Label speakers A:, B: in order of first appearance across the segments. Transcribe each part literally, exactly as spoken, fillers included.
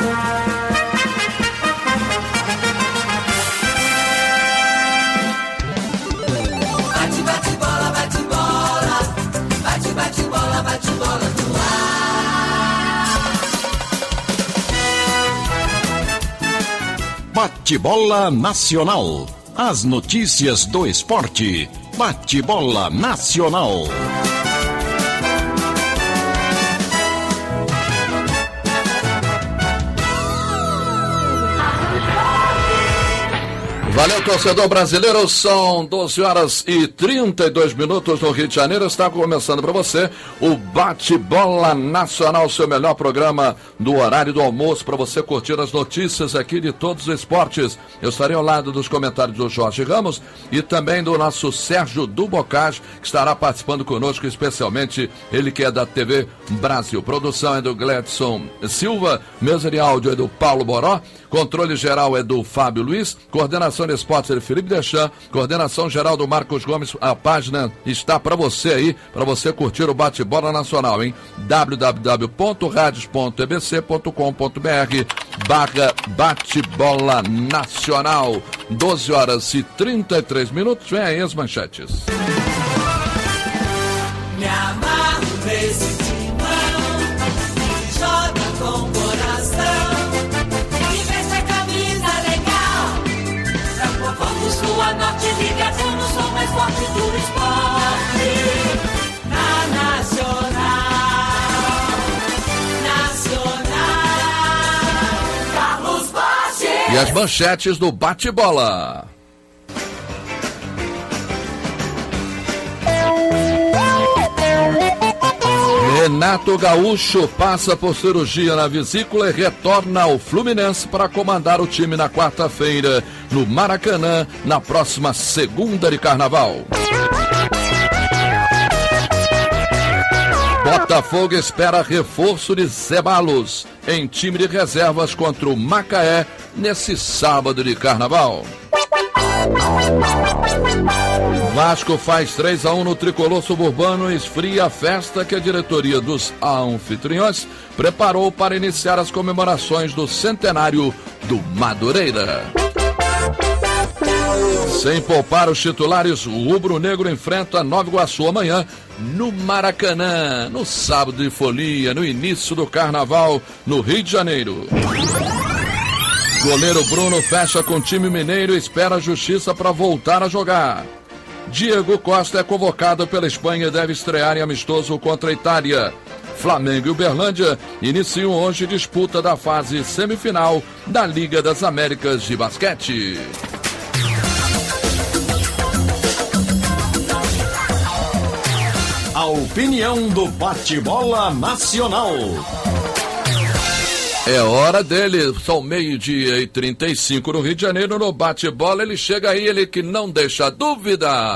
A: Bate, bate, bola, bate, bola. Bate, bate, bola, bate, bola no ar.
B: Bate-bola Nacional. As notícias do esporte. Bate-bola Nacional.
C: Valeu, torcedor brasileiro, são doze horas e trinta e dois minutos no Rio de Janeiro. Está começando para você o Bate-Bola Nacional, seu melhor programa do horário do almoço, para você curtir as notícias aqui de todos os esportes. Eu estarei ao lado dos comentários do Jorge Ramos e também do nosso Sérgio Dubocage, que estará participando conosco, especialmente ele que é da T V Brasil. Produção é do Gledson Silva, mesa de áudio é do Paulo Boró, controle geral é do Fábio Luiz, coordenação de esportes é do Felipe Deschamps, coordenação geral do Marcos Gomes. A página está para você aí, para você curtir o Bate-Bola Nacional, hein? w w w ponto radios ponto e b c ponto com ponto b r barra Bate-Bola Nacional. doze horas e trinta e três minutos, vem aí as manchetes.
A: Me amarro nesse timão, que joga com o coração, que veste a camisa legal. É o povo sua norte ligação, no som mais forte do esporte. Na Nacional, Nacional, Carlos Bate.
C: E as manchetes do Bate-Bola. Renato Gaúcho passa por cirurgia na vesícula e retorna ao Fluminense para comandar o time na quarta-feira no Maracanã, na próxima segunda de Carnaval. Botafogo espera reforço de Ceballos em time de reservas contra o Macaé nesse sábado de Carnaval. Vasco faz três a um no tricolor suburbano e esfria a festa que a diretoria dos anfitriões preparou para iniciar as comemorações do centenário do Madureira. Sem poupar os titulares, o rubro-negro enfrenta Nova Iguaçu amanhã no Maracanã, no sábado de folia, no início do Carnaval, no Rio de Janeiro. Goleiro Bruno fecha com o time mineiro e espera a justiça para voltar a jogar. Diego Costa é convocado pela Espanha e deve estrear em amistoso contra a Itália. Flamengo e Uberlândia iniciam hoje disputa da fase semifinal da Liga das Américas de basquete.
B: A opinião do Bate-Bola Nacional.
C: É hora dele, são meio-dia e trinta e cinco no Rio de Janeiro, no Bate-Bola, ele chega aí, ele que não deixa dúvida.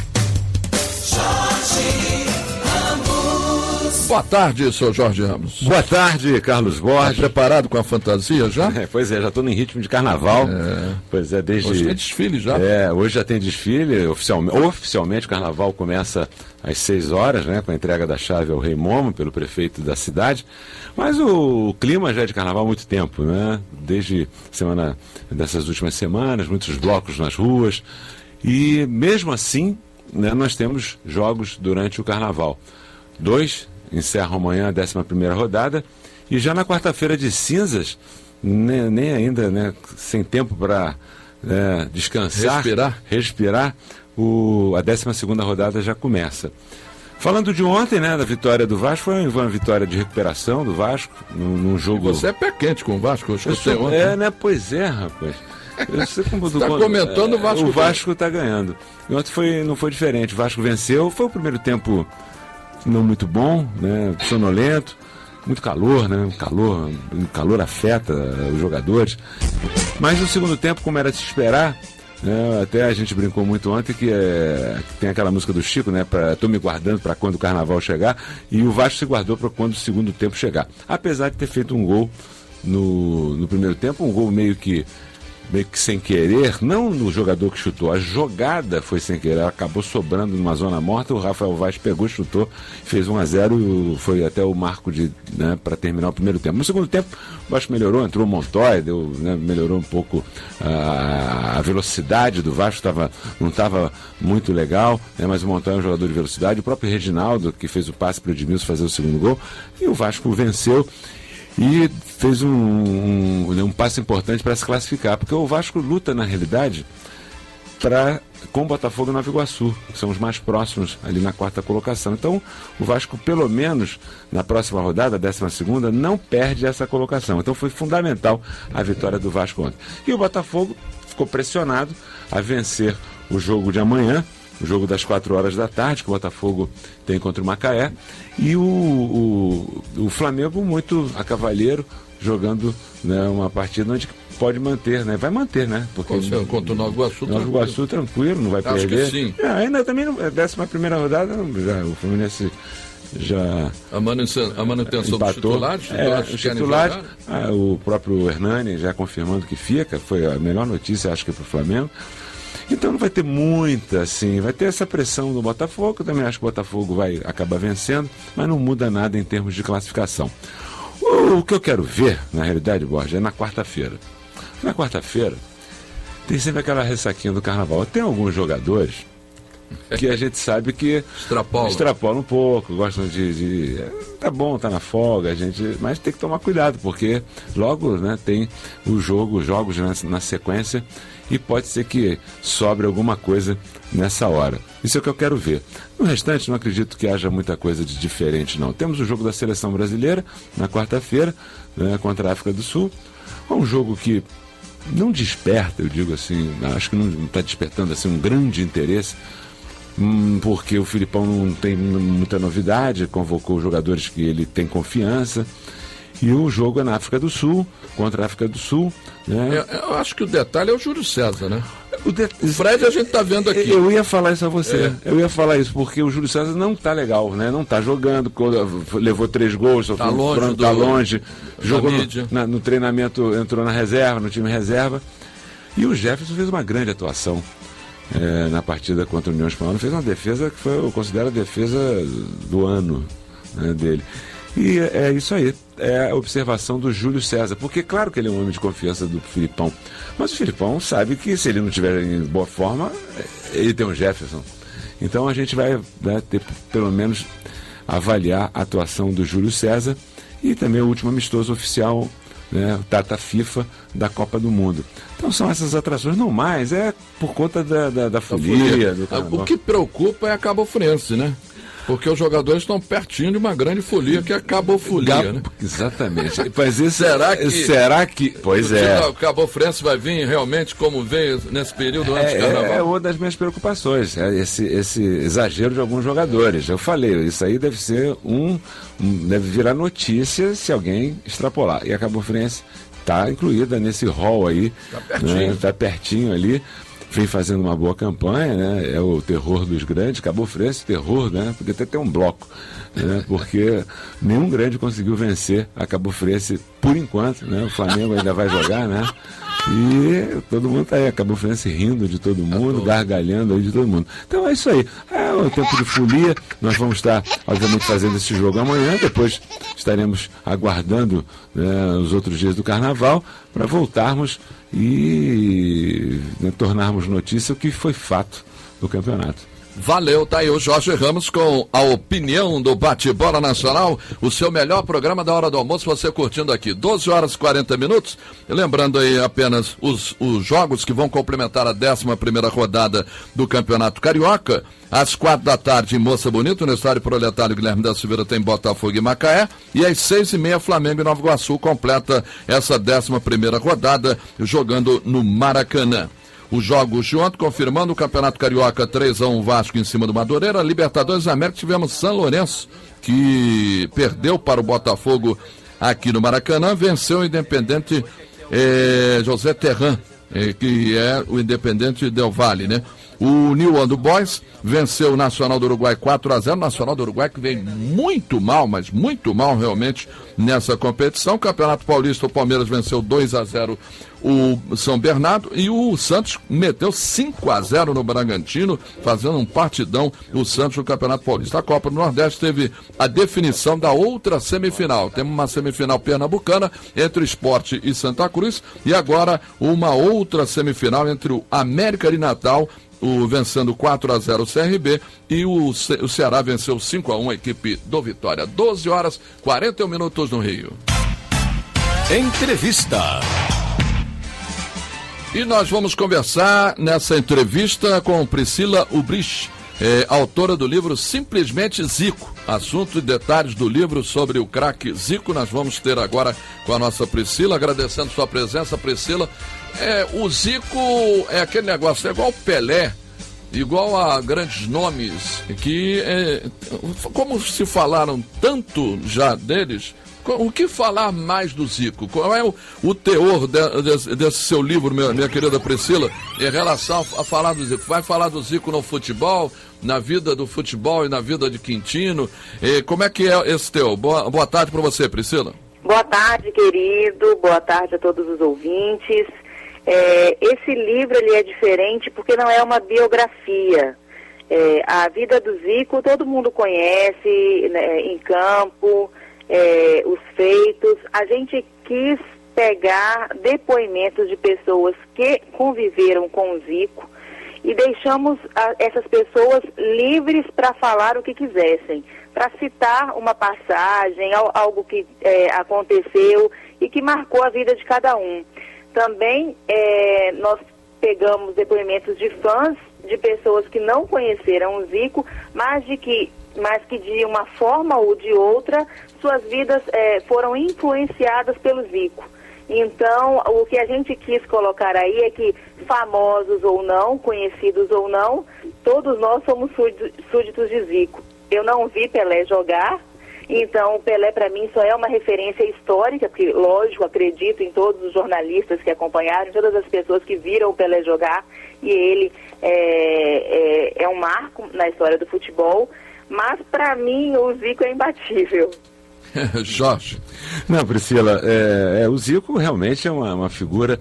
A: Jorge Ramos.
C: Boa tarde, seu Jorge Ramos.
D: Boa tarde, Carlos Borges.
C: Tá preparado com a fantasia já?
D: É, pois é, já estou em ritmo de carnaval.
C: É.
D: Pois é, desde...
C: Hoje tem desfile já.
D: É, hoje já tem desfile, oficialmente, oficialmente o carnaval começa às seis horas, né, com a entrega da chave ao Rei Momo, pelo prefeito da cidade. Mas o, o clima já é de carnaval há muito tempo, né? Desde semana, dessas últimas semanas, muitos blocos nas ruas. E mesmo assim, né, nós temos jogos durante o carnaval. Dois encerram amanhã a décima primeira rodada. E já na quarta-feira de cinzas, nem, nem ainda, né, sem tempo para né, descansar,
C: respirar,
D: respirar o, a décima segunda rodada já começa. Falando de ontem, né, da vitória do Vasco, foi uma vitória de recuperação do Vasco, num, num jogo...
C: E você é pé quente com o Vasco, eu escutei
D: sou...
C: ontem.
D: É, né, pois é, rapaz. Eu sei como
C: você está comentando,
D: é,
C: o Vasco
D: O Vasco está ganhando. E ontem foi, não foi diferente, o Vasco venceu, foi o primeiro tempo não muito bom, né, sonolento, muito calor, né, calor, o calor afeta os jogadores. Mas no segundo tempo, como era de se esperar... É, até a gente brincou muito ontem que, é, que tem aquela música do Chico, né? Pra, tô me guardando para quando o carnaval chegar, e o Vasco se guardou para quando o segundo tempo chegar. Apesar de ter feito um gol no, no primeiro tempo, um gol meio que meio que sem querer, não no jogador que chutou, a jogada foi sem querer, ela acabou sobrando numa zona morta, o Rafael Vaz pegou, chutou, fez um a zero, foi até o marco de, né, para terminar o primeiro tempo. No segundo tempo, o Vasco melhorou, entrou o Montoya, deu, né, melhorou um pouco a, a velocidade do Vasco, tava, não estava muito legal, né, mas o Montoya é um jogador de velocidade, o próprio Reginaldo, que fez o passe para o Edmilson fazer o segundo gol, e o Vasco venceu. E fez um, um, um passo importante para se classificar, porque o Vasco luta, na realidade, pra, com o Botafogo e Nova Iguaçu, que são os mais próximos ali na quarta colocação. Então, o Vasco, pelo menos na próxima rodada, a décima segunda, não perde essa colocação. Então, foi fundamental a vitória do Vasco ontem. E o Botafogo ficou pressionado a vencer o jogo de amanhã, o jogo das quatro horas da tarde, que o Botafogo tem contra o Macaé, e o, o, o Flamengo muito a cavalheiro, jogando, né, uma partida onde pode manter, né? Vai manter, né? Porque
C: contra o Nova Iguaçu,
D: Nova Iguaçu tranquilo, não vai
C: Acho
D: perder.
C: que sim.
D: É, ainda também, a décima primeira rodada, já, o Fluminense já
C: a manutenção, a manutenção dos titulares,
D: é, os titulares, ah, o próprio Hernani já confirmando que fica, foi a melhor notícia, acho que para o Flamengo. Então não vai ter muita, assim, vai ter essa pressão do Botafogo, eu também acho que o Botafogo vai acabar vencendo, mas não muda nada em termos de classificação. O, o que eu quero ver, na realidade, Borja, é na quarta-feira. Na quarta-feira, tem sempre aquela ressaquinha do carnaval. Tem alguns jogadores que a gente sabe que
C: extrapolam
D: extrapola um pouco, gostam de, de... Tá bom, tá na folga, a gente, mas tem que tomar cuidado, porque logo, né, tem o jogo, os jogos na, na sequência, e pode ser que sobre alguma coisa nessa hora. Isso é o que eu quero ver. No restante, não acredito que haja muita coisa de diferente, não. Temos o jogo da Seleção Brasileira, na quarta-feira, né, contra a África do Sul. É um jogo que não desperta, eu digo assim, acho que não está despertando assim, um grande interesse, hum, porque o Filipão não tem muita novidade, convocou os jogadores que ele tem confiança. E o jogo é na África do Sul, contra a África do Sul. Né?
C: Eu, eu acho que o detalhe é o Júlio César, né?
D: O, de...
C: o Fred a gente está vendo aqui.
D: Eu ia falar isso a você.
C: É.
D: Eu ia falar isso, porque o Júlio César não está legal, né? Não está jogando, levou três gols, só
C: tá
D: foi
C: longe,
D: pronto,
C: do...
D: tá longe. Jogou no, na, no treinamento, entrou na reserva, no time reserva. E o Jefferson fez uma grande atuação é, na partida contra a União Espanhola. Fez uma defesa que foi, eu considero a defesa do ano, né, dele. E é, é isso aí, é a observação do Júlio César, porque claro que ele é um homem de confiança do Filipão, mas o Filipão sabe que se ele não estiver em boa forma, ele tem um Jefferson. Então a gente vai, né, ter pelo menos avaliar a atuação do Júlio César e também o último amistoso oficial, né, data FIFA da Copa do Mundo. Então são essas atrações, não mais, é por conta da, da, da folia. Do
C: o que preocupa é a Cabofrense, né? Porque os jogadores estão pertinho de uma grande folia, que é a cabofolia,
D: Gabo,
C: né?
D: Exatamente. Mas isso,
C: será que...
D: Será que... Pois é.
C: O Cabofrense vai vir realmente como veio nesse período antes do carnaval?
D: É, é uma das minhas preocupações, é esse, esse exagero de alguns jogadores. Eu falei, isso aí deve ser um... um deve virar notícia se alguém extrapolar. E a Cabofrense está incluída nesse rol aí. Está pertinho. Né? Tá pertinho ali. Vem fazendo uma boa campanha, né? É o terror dos grandes, Cabofrense, terror, né? Porque até tem um bloco, né? Porque nenhum grande conseguiu vencer a Cabofrense por enquanto, né? O Flamengo ainda vai jogar, né? E todo mundo tá aí, a Cabofrense rindo de todo mundo, gargalhando aí de todo mundo. Então é isso aí. É o tempo de folia. Nós vamos estar, obviamente, fazendo esse jogo amanhã. Depois estaremos aguardando, né, os outros dias do carnaval para voltarmos e, né, tornarmos notícia o que foi fato do campeonato.
C: Valeu, tá aí o Jorge Ramos com a opinião do Bate-Bola Nacional, o seu melhor programa da hora do almoço, você curtindo aqui, doze horas e quarenta minutos, lembrando aí apenas os, os jogos que vão complementar a décima primeira rodada do Campeonato Carioca, às quatro da tarde em Moça Bonito, no estádio Proletário Guilherme da Silveira tem Botafogo e Macaé, e às seis e meia Flamengo e Nova Iguaçu completa essa décima primeira rodada, jogando no Maracanã. Os jogos de ontem, confirmando o Campeonato Carioca três a um Vasco em cima do Madureira, Libertadores América, tivemos São Lourenço, que perdeu para o Botafogo aqui no Maracanã, venceu o Independente eh, José Terran, eh, que é o Independente Del Valle, né? O New Old Boys venceu o Nacional do Uruguai quatro a zero. O Nacional do Uruguai que vem muito mal, mas muito mal realmente nessa competição. Campeonato Paulista, o Palmeiras venceu dois a zero o São Bernardo e o Santos meteu cinco a zero no Bragantino, fazendo um partidão o Santos no Campeonato Paulista. A Copa do Nordeste teve a definição da outra semifinal. Temos uma semifinal pernambucana entre Sport e Santa Cruz e agora uma outra semifinal entre o América de Natal, o vencendo quatro a zero o C R B e o, Ce- o Ceará venceu cinco a um a equipe do Vitória. doze horas e quarenta e um minutos no Rio.
B: Entrevista.
C: E nós vamos conversar nessa entrevista com Priscila Ubrich, é, autora do livro Simplesmente Zico. Assunto e detalhes do livro sobre o craque Zico. Nós vamos ter agora com a nossa Priscila, agradecendo sua presença, Priscila. É, o Zico é aquele negócio, é igual o Pelé, igual a grandes nomes, que é, como se falaram tanto já deles, o que falar mais do Zico? Qual é o, o teor de, de, desse seu livro, minha, minha querida Priscila, em relação a, a falar do Zico? Vai falar do Zico no futebol, na vida do futebol e na vida de Quintino? E como é que é esse teor? Boa, boa tarde para você, Priscila.
E: Boa tarde, querido. Boa tarde a todos os ouvintes. É, esse livro ele é diferente porque não é uma biografia. É, a vida do Zico todo mundo conhece, né, em campo, é, os feitos. A gente quis pegar depoimentos de pessoas que conviveram com o Zico e deixamos a, essas pessoas livres para falar o que quisessem, para citar uma passagem, algo que é, aconteceu e que marcou a vida de cada um. Também é, nós pegamos depoimentos de fãs, de pessoas que não conheceram o Zico, mas, de que, mas que de uma forma ou de outra, suas vidas é, foram influenciadas pelo Zico. Então, o que a gente quis colocar aí é que, famosos ou não, conhecidos ou não, todos nós somos súditos de Zico. Eu não vi Pelé jogar, então o Pelé para mim só é uma referência histórica, porque, lógico, acredito em todos os jornalistas que acompanharam, em todas as pessoas que viram o Pelé jogar, e ele é, é, é um marco na história do futebol, mas para mim o Zico é imbatível.
C: Jorge.
D: Não, Priscila, é, é, o Zico realmente é uma, uma figura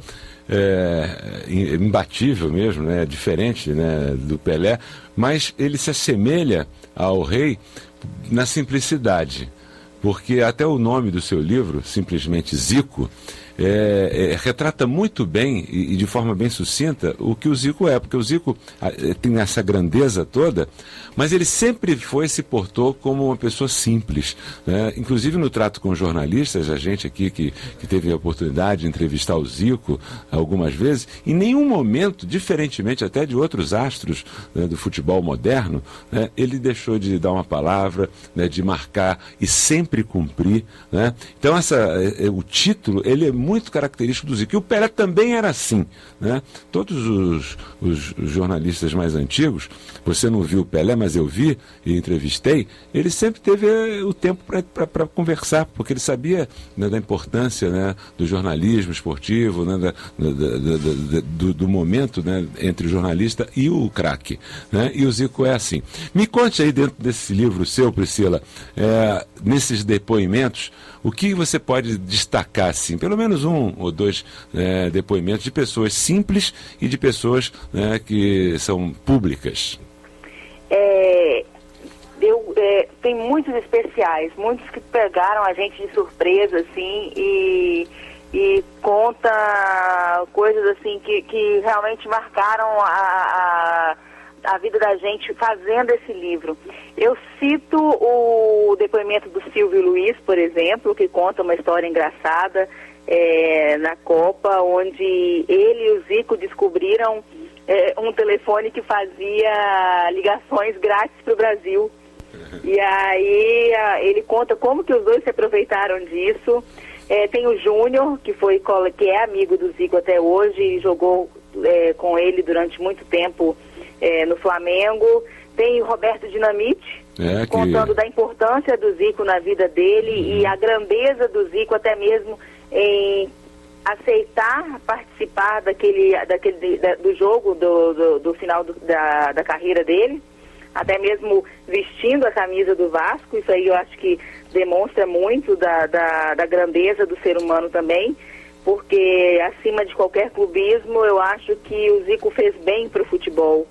D: é, imbatível mesmo, né, diferente, né, do Pelé, mas ele se assemelha ao rei na simplicidade, porque até o nome do seu livro, Simplesmente Zico, é, é, retrata muito bem e, e de forma bem sucinta o que o Zico é, porque o Zico a, tem essa grandeza toda, mas ele sempre foi, se portou como uma pessoa simples, né? Inclusive no trato com jornalistas, a gente aqui que, que teve a oportunidade de entrevistar o Zico algumas vezes, em nenhum momento, diferentemente até de outros astros, né, do futebol moderno, né, ele deixou de dar uma palavra, né, de marcar e sempre cumprir, né? Então essa, é, o título, ele é muito característico do Zico. E o Pelé também era assim, né? Todos os, os jornalistas mais antigos, você não viu o Pelé, mas eu vi e entrevistei, ele sempre teve o tempo para conversar, porque ele sabia, né, da importância, né, do jornalismo esportivo, né, da, da, da, da, do, do momento, né, entre o jornalista e o craque, né? E o Zico é assim. Me conte aí dentro desse livro seu, Priscila, é, nesses depoimentos, o que você pode destacar, assim, pelo menos um ou dois é, depoimentos de pessoas simples e de pessoas, né, que são públicas?
E: É, eu, é, tem muitos especiais, muitos que pegaram a gente de surpresa, assim, e, e conta coisas, assim, que, que realmente marcaram a... a a vida da gente fazendo esse livro. Eu cito o depoimento do Silvio Luiz, por exemplo, que conta uma história engraçada é, na Copa, onde ele e o Zico descobriram é, um telefone que fazia ligações grátis para o Brasil. E aí a, ele conta como que os dois se aproveitaram disso. É, tem o Júnior, que, foi, que é amigo do Zico até hoje e jogou é, com ele durante muito tempo É, no Flamengo. Tem o Roberto Dinamite, é, que... contando da importância do Zico na vida dele, uhum, e a grandeza do Zico até mesmo em aceitar participar daquele, daquele, da, do jogo do, do, do final do, da, da carreira dele, até mesmo vestindo a camisa do Vasco. Isso aí eu acho que demonstra muito da, da, da grandeza do ser humano também, porque acima de qualquer clubismo, eu acho que o Zico fez bem para o futebol.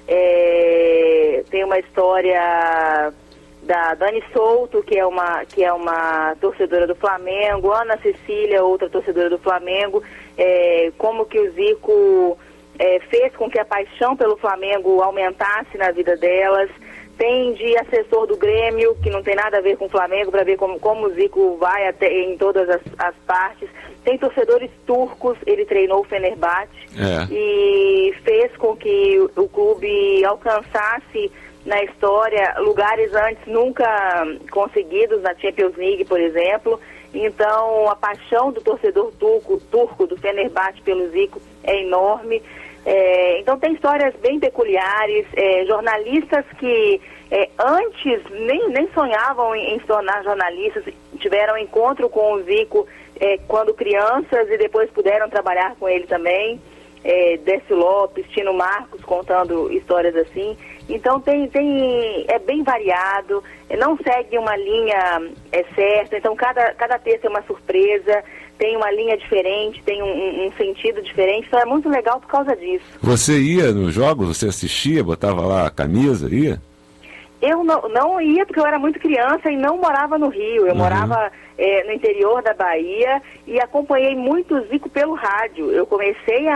E: É, tem uma história da Dani Souto, que é uma, que é uma torcedora do Flamengo, Ana Cecília, outra torcedora do Flamengo, é, como que o Zico é, fez com que a paixão pelo Flamengo aumentasse na vida delas. Tem de assessor do Grêmio, que não tem nada a ver com o Flamengo, para ver como, como o Zico vai até em todas as, as partes. Tem torcedores turcos, ele treinou o Fenerbahçe é. e fez com que o, o clube alcançasse na história lugares antes nunca conseguidos, na Champions League, por exemplo. Então, a paixão do torcedor turco, turco do Fenerbahçe pelo Zico é enorme. É, então, tem histórias bem peculiares, é, jornalistas que é, antes nem, nem sonhavam em, em se tornar jornalistas, tiveram encontro com o Zico é, quando crianças e depois puderam trabalhar com ele também. É, Décio Lopes, Tino Marcos contando histórias assim. Então tem, tem, é bem variado, não segue uma linha é, certa, então cada, cada texto é uma surpresa, tem uma linha diferente, tem um, um sentido diferente, então é muito legal por causa disso.
D: Você ia nos jogos, você assistia, botava lá a camisa, ia?
E: Eu não, não ia porque eu era muito criança e não morava no Rio, eu uhum. morava é, no interior da Bahia e acompanhei muito o Zico pelo rádio. Eu comecei a,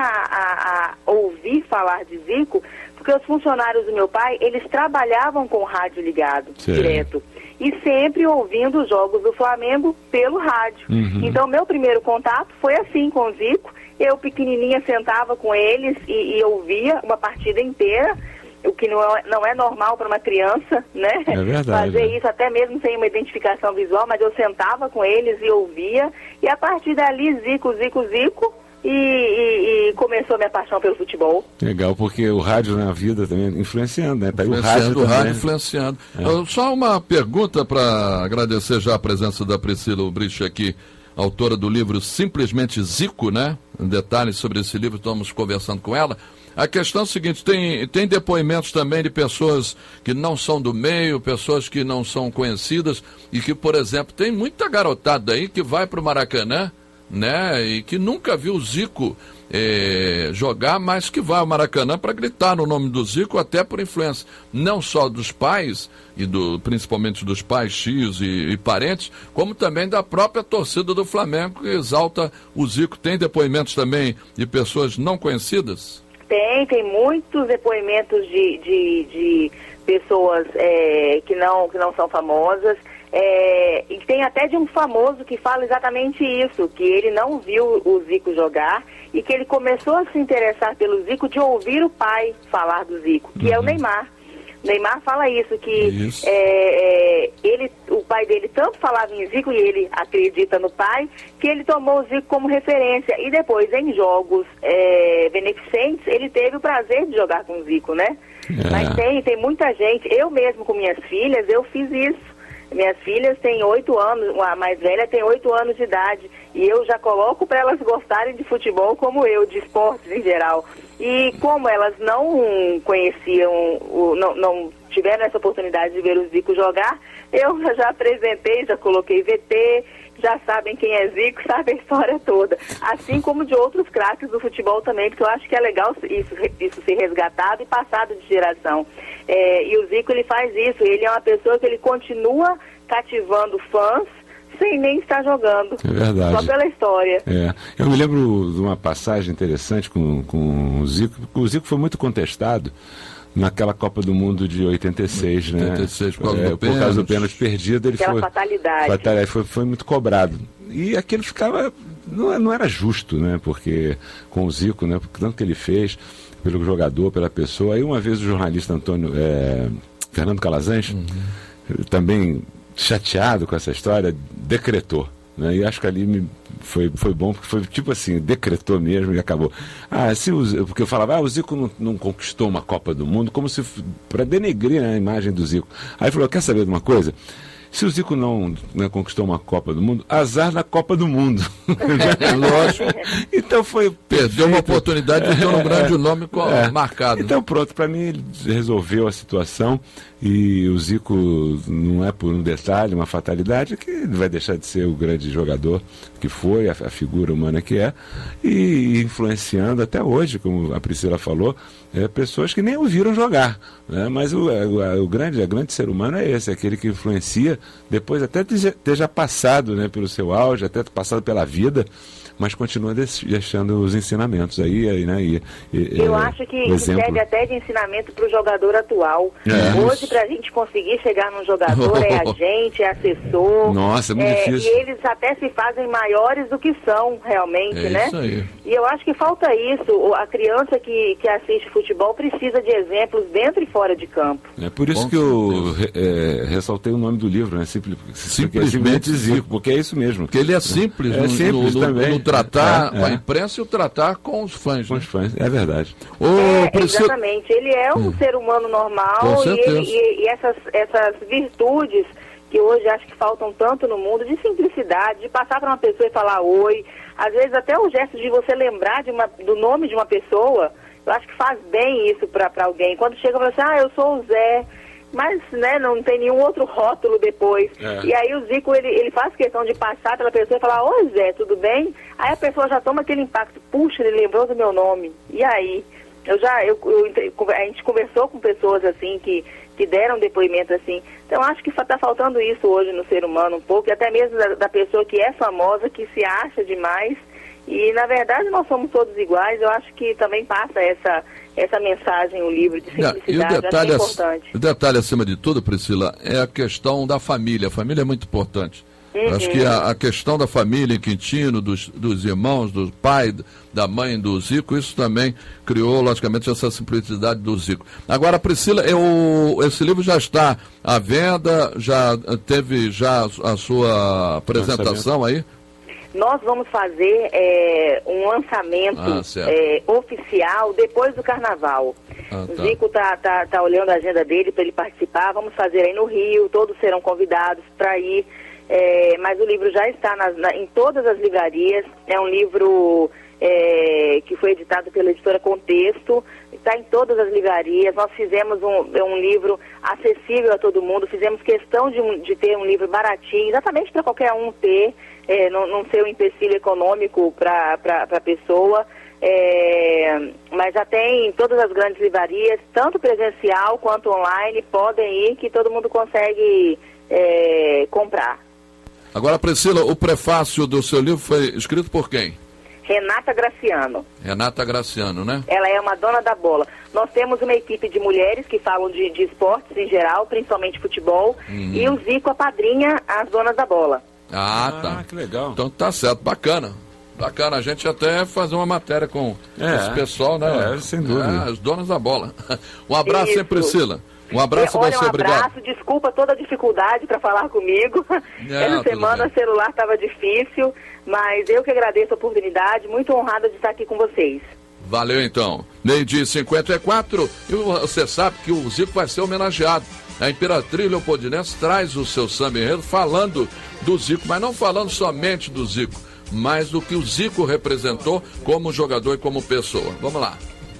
E: a, a ouvir falar de Zico porque os funcionários do meu pai, eles trabalhavam com o rádio ligado, Sim. direto, e sempre ouvindo os jogos do Flamengo pelo rádio. Uhum. Então, meu primeiro contato foi assim com o Zico. Eu, pequenininha, sentava com eles e, e ouvia uma partida inteira, o que não é, não é normal para uma criança, né?
D: É verdade.
E: Fazer isso até mesmo sem uma identificação visual, mas eu sentava com eles e ouvia, e a partir dali, Zico, Zico, Zico, e, e, e começou a minha paixão pelo futebol.
D: Legal, porque o rádio na vida também influenciando, né? Tá
C: influenciando, o rádio, o rádio influenciando. É. Só uma pergunta para agradecer já a presença da Priscila Ubrich aqui, autora do livro Simplesmente Zico, né? Detalhes sobre esse livro, estamos conversando com ela. A questão é a seguinte, tem, tem depoimentos também de pessoas que não são do meio, pessoas que não são conhecidas e que, por exemplo, tem muita garotada aí que vai para o Maracanã, né, e que nunca viu o Zico eh, jogar, mas que vai ao Maracanã para gritar no nome do Zico, até por influência não só dos pais, e do, principalmente dos pais, tios e, e parentes, como também da própria torcida do Flamengo, que exalta o Zico. Tem depoimentos também de pessoas não conhecidas?
E: Tem, tem muitos depoimentos de, de, de pessoas é, que, não, que não são famosas, é, e tem até de um famoso que fala exatamente isso, que ele não viu o Zico jogar e que ele começou a se interessar pelo Zico de ouvir o pai falar do Zico, que uhum. é o Neymar. Neymar fala isso, que isso. É, é, ele, o pai dele tanto falava em Zico, e ele acredita no pai, que ele tomou o Zico como referência. E depois, em jogos é, beneficentes, ele teve o prazer de jogar com o Zico, né? É. Mas tem, tem muita gente, eu mesmo com minhas filhas, eu fiz isso. Minhas filhas têm oito anos, a mais velha tem oito anos de idade, e eu já coloco para elas gostarem de futebol como eu, de esportes em geral. E como elas não conheciam, o, não, não tiveram essa oportunidade de ver o Zico jogar, eu já apresentei, já coloquei V T, já sabem quem é Zico, sabem a história toda. Assim como de outros craques do futebol também, porque eu acho que é legal isso, isso ser resgatado e passado de geração. É, e o Zico, ele faz isso, ele é uma pessoa que ele continua cativando fãs sem nem estar jogando.
D: É verdade.
E: Só pela história.
D: É. Eu me lembro de uma passagem interessante com, com o Zico, porque o Zico foi muito contestado naquela Copa do Mundo de oitenta e seis,
C: oitenta e seis,
D: né?
C: Por causa,
D: é,
C: do,
D: por causa do pênalti perdido, ele
E: Aquela
D: foi
E: fatalidade.
D: fatalidade foi, foi muito cobrado. E aquilo ficava, não, não era justo, né? Porque com o Zico, né? Porque tanto que ele fez pelo jogador, pela pessoa. Aí uma vez o jornalista Antônio é, Fernando Calazans, uhum. também chateado com essa história, decretou. Né? E acho que ali me foi, foi bom, porque foi tipo assim, decretou mesmo e acabou. Ah, se o, porque eu falava, ah, o Zico não, não conquistou uma Copa do Mundo, como se para denegrir, né, a imagem do Zico. Aí falou, quer saber de uma coisa? Se o Zico não, né, conquistou uma Copa do Mundo, azar na Copa do Mundo.
C: Lógico.
D: Então foi...
C: Perdeu uma oportunidade de ter um grande nome
D: É.
C: marcado.
D: Então pronto, para mim ele resolveu a situação e o Zico não é por um detalhe, uma fatalidade, que ele vai deixar de ser o grande jogador que foi, a, a figura humana que é, e influenciando até hoje, como a Priscila falou, é, pessoas que nem ouviram jogar, né? Mas o, o, o grande, o grande ser humano é esse, aquele que influencia, depois até ter já passado, né, pelo seu auge, até ter passado pela vida, mas continua deixando os ensinamentos aí, aí né? E, e,
E: Eu
D: é,
E: acho que serve até de ensinamento para o jogador atual.
D: É.
E: Hoje, para a gente conseguir chegar num jogador, é agente, é assessor.
D: Nossa, é muito
E: é,
D: difícil.
E: E eles até se fazem maiores do que são, realmente,
C: É
E: né?
C: isso aí.
E: E eu acho que falta isso. A criança que, que assiste futebol precisa de exemplos dentro e fora de campo.
D: É por isso
C: Com
D: que eu é, ressaltei o nome do livro, né? Simpli,
C: Simplesmente
D: Zico, porque é isso mesmo.
C: Porque ele é simples,
D: É
C: no,
D: simples
C: no,
D: também.
C: no tratar
D: É,
C: com a
D: é.
C: imprensa e o tratar com os fãs.
D: Com
C: Né?
D: os fãs, é verdade.
C: Ô,
E: É,
C: Priscila-
E: exatamente. Ele é um ser humano normal
C: Com
E: e,
C: certeza.
E: ele- e- e essas, essas virtudes que hoje acho que faltam tanto no mundo, de simplicidade, de passar para uma pessoa e falar oi, às vezes até o gesto de você lembrar de uma, do nome de uma pessoa, eu acho que faz bem isso para alguém. Quando chega e fala assim, ah, eu sou o Zé, mas né, não tem nenhum outro rótulo depois.
D: É.
E: E aí o Zico, ele, ele faz questão de passar pela pessoa e falar, oi Zé, tudo bem? Aí a pessoa já toma aquele impacto, puxa, ele lembrou do meu nome. E aí? Eu já, eu, eu, a gente conversou com pessoas assim que, que deram depoimento assim. Então acho que está faltando isso hoje no ser humano um pouco, e até mesmo da, da pessoa que é famosa, que se acha demais. E na verdade nós somos todos iguais. Eu acho que também passa essa, essa mensagem, o livro de
C: Não,
E: simplicidade.
C: e o
E: acho que
C: detalhe,
E: é
C: ac-
E: importante.
C: o detalhe acima de tudo, Priscila, é a questão da família. A família é muito importante. Eu
E: Uhum.
C: Acho que a, a questão da família em Quintino, dos, dos irmãos, do pai, da mãe do Zico, isso também criou, logicamente, essa simplicidade do Zico. Agora, Priscila, eu, esse livro já está à venda, já teve já a sua apresentação aí?
E: Nós vamos fazer é, um lançamento
C: Ah, certo.
E: é, oficial depois do Carnaval.
C: Ah, tá.
E: O Zico tá, tá, tá olhando a agenda dele para ele participar. Vamos fazer aí no Rio, todos serão convidados para ir. É, mas o livro já está nas, na, em todas as livrarias. É um livro é, que foi editado pela editora Contexto. Está em todas as livrarias. Nós fizemos um, um livro acessível a todo mundo. Fizemos questão de, um, de ter um livro baratinho, exatamente para qualquer um ter, é, não, não ser um empecilho econômico para a pessoa. É, mas já tem em todas as grandes livrarias, tanto presencial quanto online, podem ir que todo mundo consegue é, comprar.
C: Agora, Priscila, o prefácio do seu livro foi escrito por quem?
E: Renata Graciano.
C: Renata Graciano, né?
E: Ela é uma dona da bola. Nós temos uma equipe de mulheres que falam de, de esportes em geral, principalmente futebol,
C: Uhum.
E: e o Zico apadrinha as donas da bola.
C: Ah, tá.
D: que legal.
C: Então tá certo, bacana. Bacana, a gente até fazer uma matéria com
D: É,
C: esse pessoal, né?
D: é, sem dúvida.
C: É, as donas da bola. Um abraço, hein,
E: Isso.
C: Priscila? Um abraço a
E: Olha,
C: você,
E: um
C: obrigado.
E: abraço, desculpa toda a dificuldade para falar comigo.
C: Não,
E: Essa
C: tudo
E: semana
C: bem.
E: o celular estava difícil, mas eu que agradeço a oportunidade, muito honrada de estar aqui com vocês.
C: Valeu, então. Meio-dia e cinquenta e quatro, e você sabe que o Zico vai ser homenageado. A Imperatriz Leopoldinense traz o seu samba enredo falando do Zico, mas não falando somente do Zico, mas do que o Zico representou como jogador e como pessoa. Vamos lá.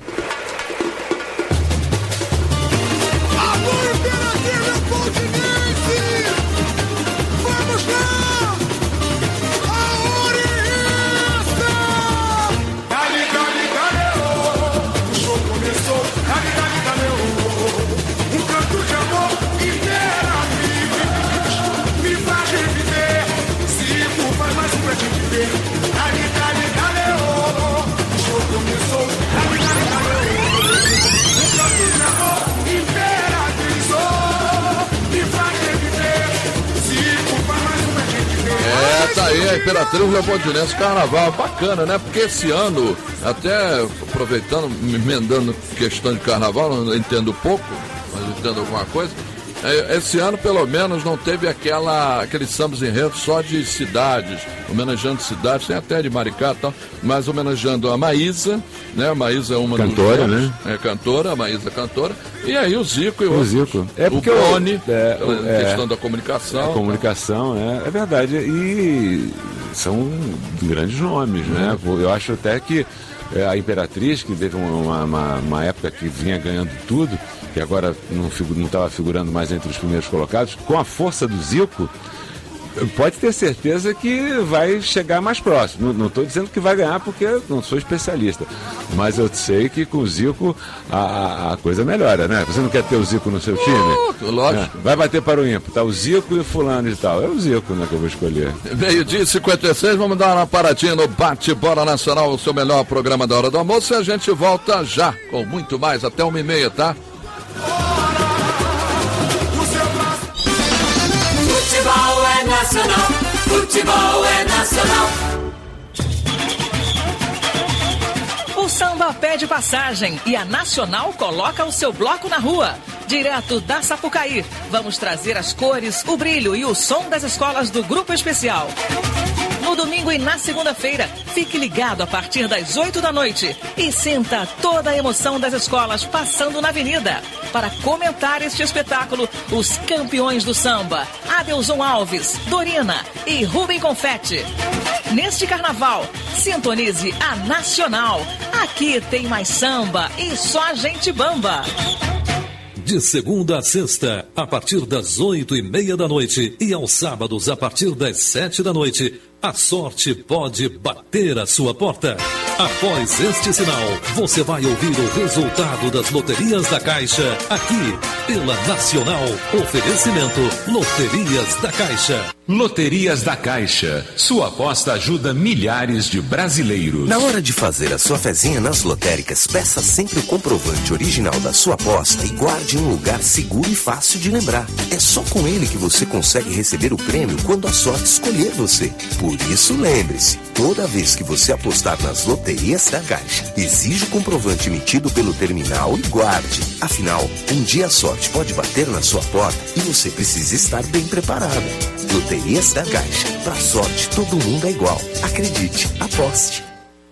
F: Vamos lá! A Oriença! Dali, dali, dali, oh, o show começou. Dali, dali, dali, oh, um canto de amor inteiramente me faz reviver. Zico faz mais um pra te viver. Dali, dali, dali, oh, o show começou. Dali, dali, dali, oh, um canto de amor inteiramente me faz reviver. Zico faz mais um pra te viver.
C: É, tá aí a Imperatriz Leopoldinense Carnaval, bacana, né? Porque esse ano, até aproveitando, me emendando questão de carnaval, não entendo pouco, mas entendo alguma coisa. É, esse ano, pelo menos, não teve aquela, aqueles sambas enredos só de cidades, homenageando cidades, tem até de Maricá e tal, mas homenageando a Maísa, né? A Maísa é uma
D: cantora,
C: dos
D: né?
C: É cantora, a Maísa é cantora, e aí o Zico e o,
D: O Zico. É porque
C: o Boni,
D: é,
C: a
D: é,
C: questão da comunicação.
D: A comunicação, né? É verdade. E são grandes nomes, né? Eu acho até que é, a Imperatriz, que teve uma, uma, uma época que vinha ganhando tudo, que agora não estava figurando mais entre os primeiros colocados, com a força do Zico, pode ter certeza que vai chegar mais próximo. Não estou dizendo que vai ganhar porque eu não sou especialista, mas eu sei que com o Zico a, a coisa melhora, né? Você não quer ter o Zico no seu time?
C: Uh, lógico.
D: É, vai bater para o ímpar, tá o Zico e o fulano e tal. É o Zico, né, que eu vou escolher.
C: Meio-dia e cinquenta e seis, vamos dar uma paradinha no Bate-Bola Nacional, o seu melhor programa da hora do almoço, e a gente volta já com muito mais, até uma e meia, tá?
A: Futebol é nacional, futebol é nacional.
G: O samba pede passagem e a Nacional coloca o seu bloco na rua. Direto da Sapucaí, vamos trazer as cores, o brilho e o som das escolas do Grupo Especial. No domingo e na segunda-feira, fique ligado a partir das oito da noite e sinta toda a emoção das escolas passando na avenida. Para comentar este espetáculo, os campeões do samba, Adelson Alves, Dorina e Rubem Confetti. Neste carnaval, sintonize a Nacional. Aqui tem mais samba e só gente bamba.
H: De segunda a sexta, a partir das oito e meia da noite e aos sábados a partir das sete da noite, a sorte pode bater a sua porta. Após este sinal, você vai ouvir o resultado das loterias da Caixa aqui pela Nacional. Oferecimento Loterias da Caixa.
I: Loterias da Caixa. Sua aposta ajuda milhares de brasileiros.
J: Na hora de fazer a sua fezinha nas lotéricas, peça sempre o comprovante original da sua aposta e guarde em um lugar seguro e fácil de lembrar. É só com ele que você consegue receber o prêmio quando a sorte escolher você. Por isso, lembre-se, toda vez que você apostar nas loterias da Caixa, exige o comprovante emitido pelo terminal e guarde. Afinal, um dia a sorte pode bater na sua porta e você precisa estar bem preparado. Loterias da Caixa. Pra sorte, todo mundo é igual. Acredite, aposte.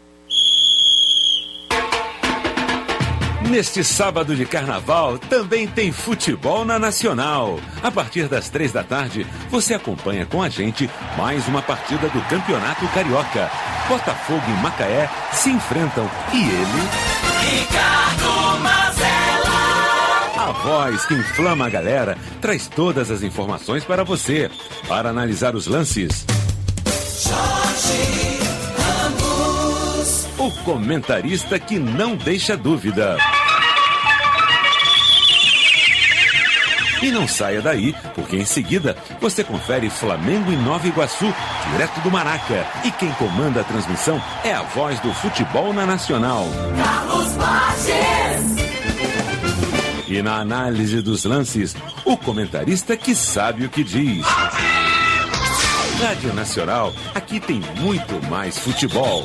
D: Neste sábado de carnaval, também tem futebol na Nacional. A partir das três da tarde, você acompanha com a gente mais uma partida do Campeonato Carioca. Botafogo e Macaé se enfrentam e ele...
A: Ricardo Mazella.
D: A voz que inflama a galera traz todas as informações para você. Para analisar os lances...
A: Jorge Ramos.
D: O comentarista que não deixa dúvida. E não saia daí, porque em seguida você confere Flamengo e Nova Iguaçu, direto do Maraca. E quem comanda a transmissão é a voz do futebol na Nacional.
A: Carlos Borges.
D: E na análise dos lances, o comentarista que sabe o que diz. Rádio Nacional, aqui tem muito mais futebol.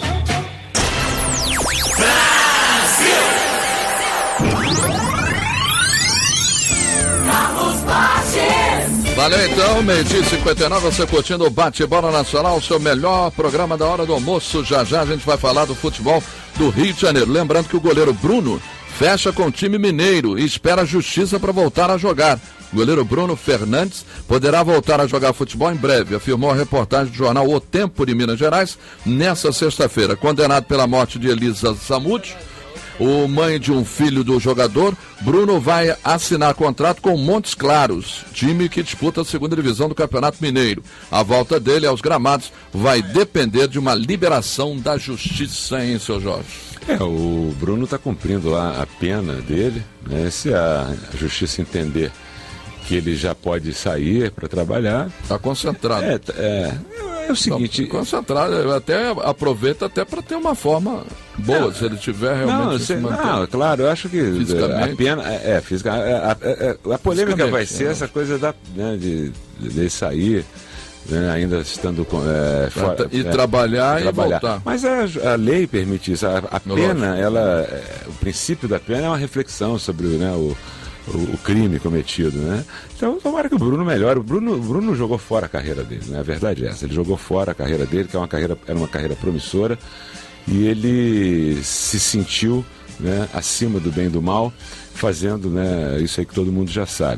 A: Carlos Borges.
C: Valeu então, meio-dia e cinquenta e nove, você curtindo o Bate-Bola Nacional, o seu melhor programa da hora do almoço. Já já a gente vai falar do futebol do Rio de Janeiro. Lembrando que o goleiro Bruno fecha com o time mineiro e espera a justiça para voltar a jogar. O goleiro Bruno Fernandes poderá voltar a jogar futebol em breve, afirmou a reportagem do jornal O Tempo de Minas Gerais nessa sexta-feira. Condenado pela morte de Elisa Samúdio, o mãe de um filho do jogador, Bruno vai assinar contrato com Montes Claros, time que disputa a segunda divisão do Campeonato Mineiro. A volta dele aos gramados vai depender de uma liberação da justiça, hein, seu Jorge?
D: É, o Bruno está cumprindo lá a pena dele, né? Se a justiça entender que ele já pode sair para trabalhar...
C: Está concentrado.
D: É, é, é o seguinte...
C: Não, concentrado, até aproveita até para ter uma forma boa, não, se ele tiver realmente...
D: Não, se, não claro, eu acho que a pena... É, física, a, a, a, a polêmica vai ser é, essa coisa da, né, de, de sair... Né, ainda estando é, fora,
C: e,
D: é,
C: trabalhar e trabalhar e voltar.
D: Mas a, a lei permite isso. A, a pena, ela, é, o princípio da pena é uma reflexão sobre, né, o, o, o crime cometido, né? Então, tomara que o Bruno melhore. O Bruno, o Bruno jogou fora a carreira dele, né? A verdade é essa. Ele jogou fora a carreira dele, que é uma carreira, era uma carreira promissora, e ele se sentiu, né, acima do bem e do mal, fazendo, né, isso aí que todo mundo já sabe.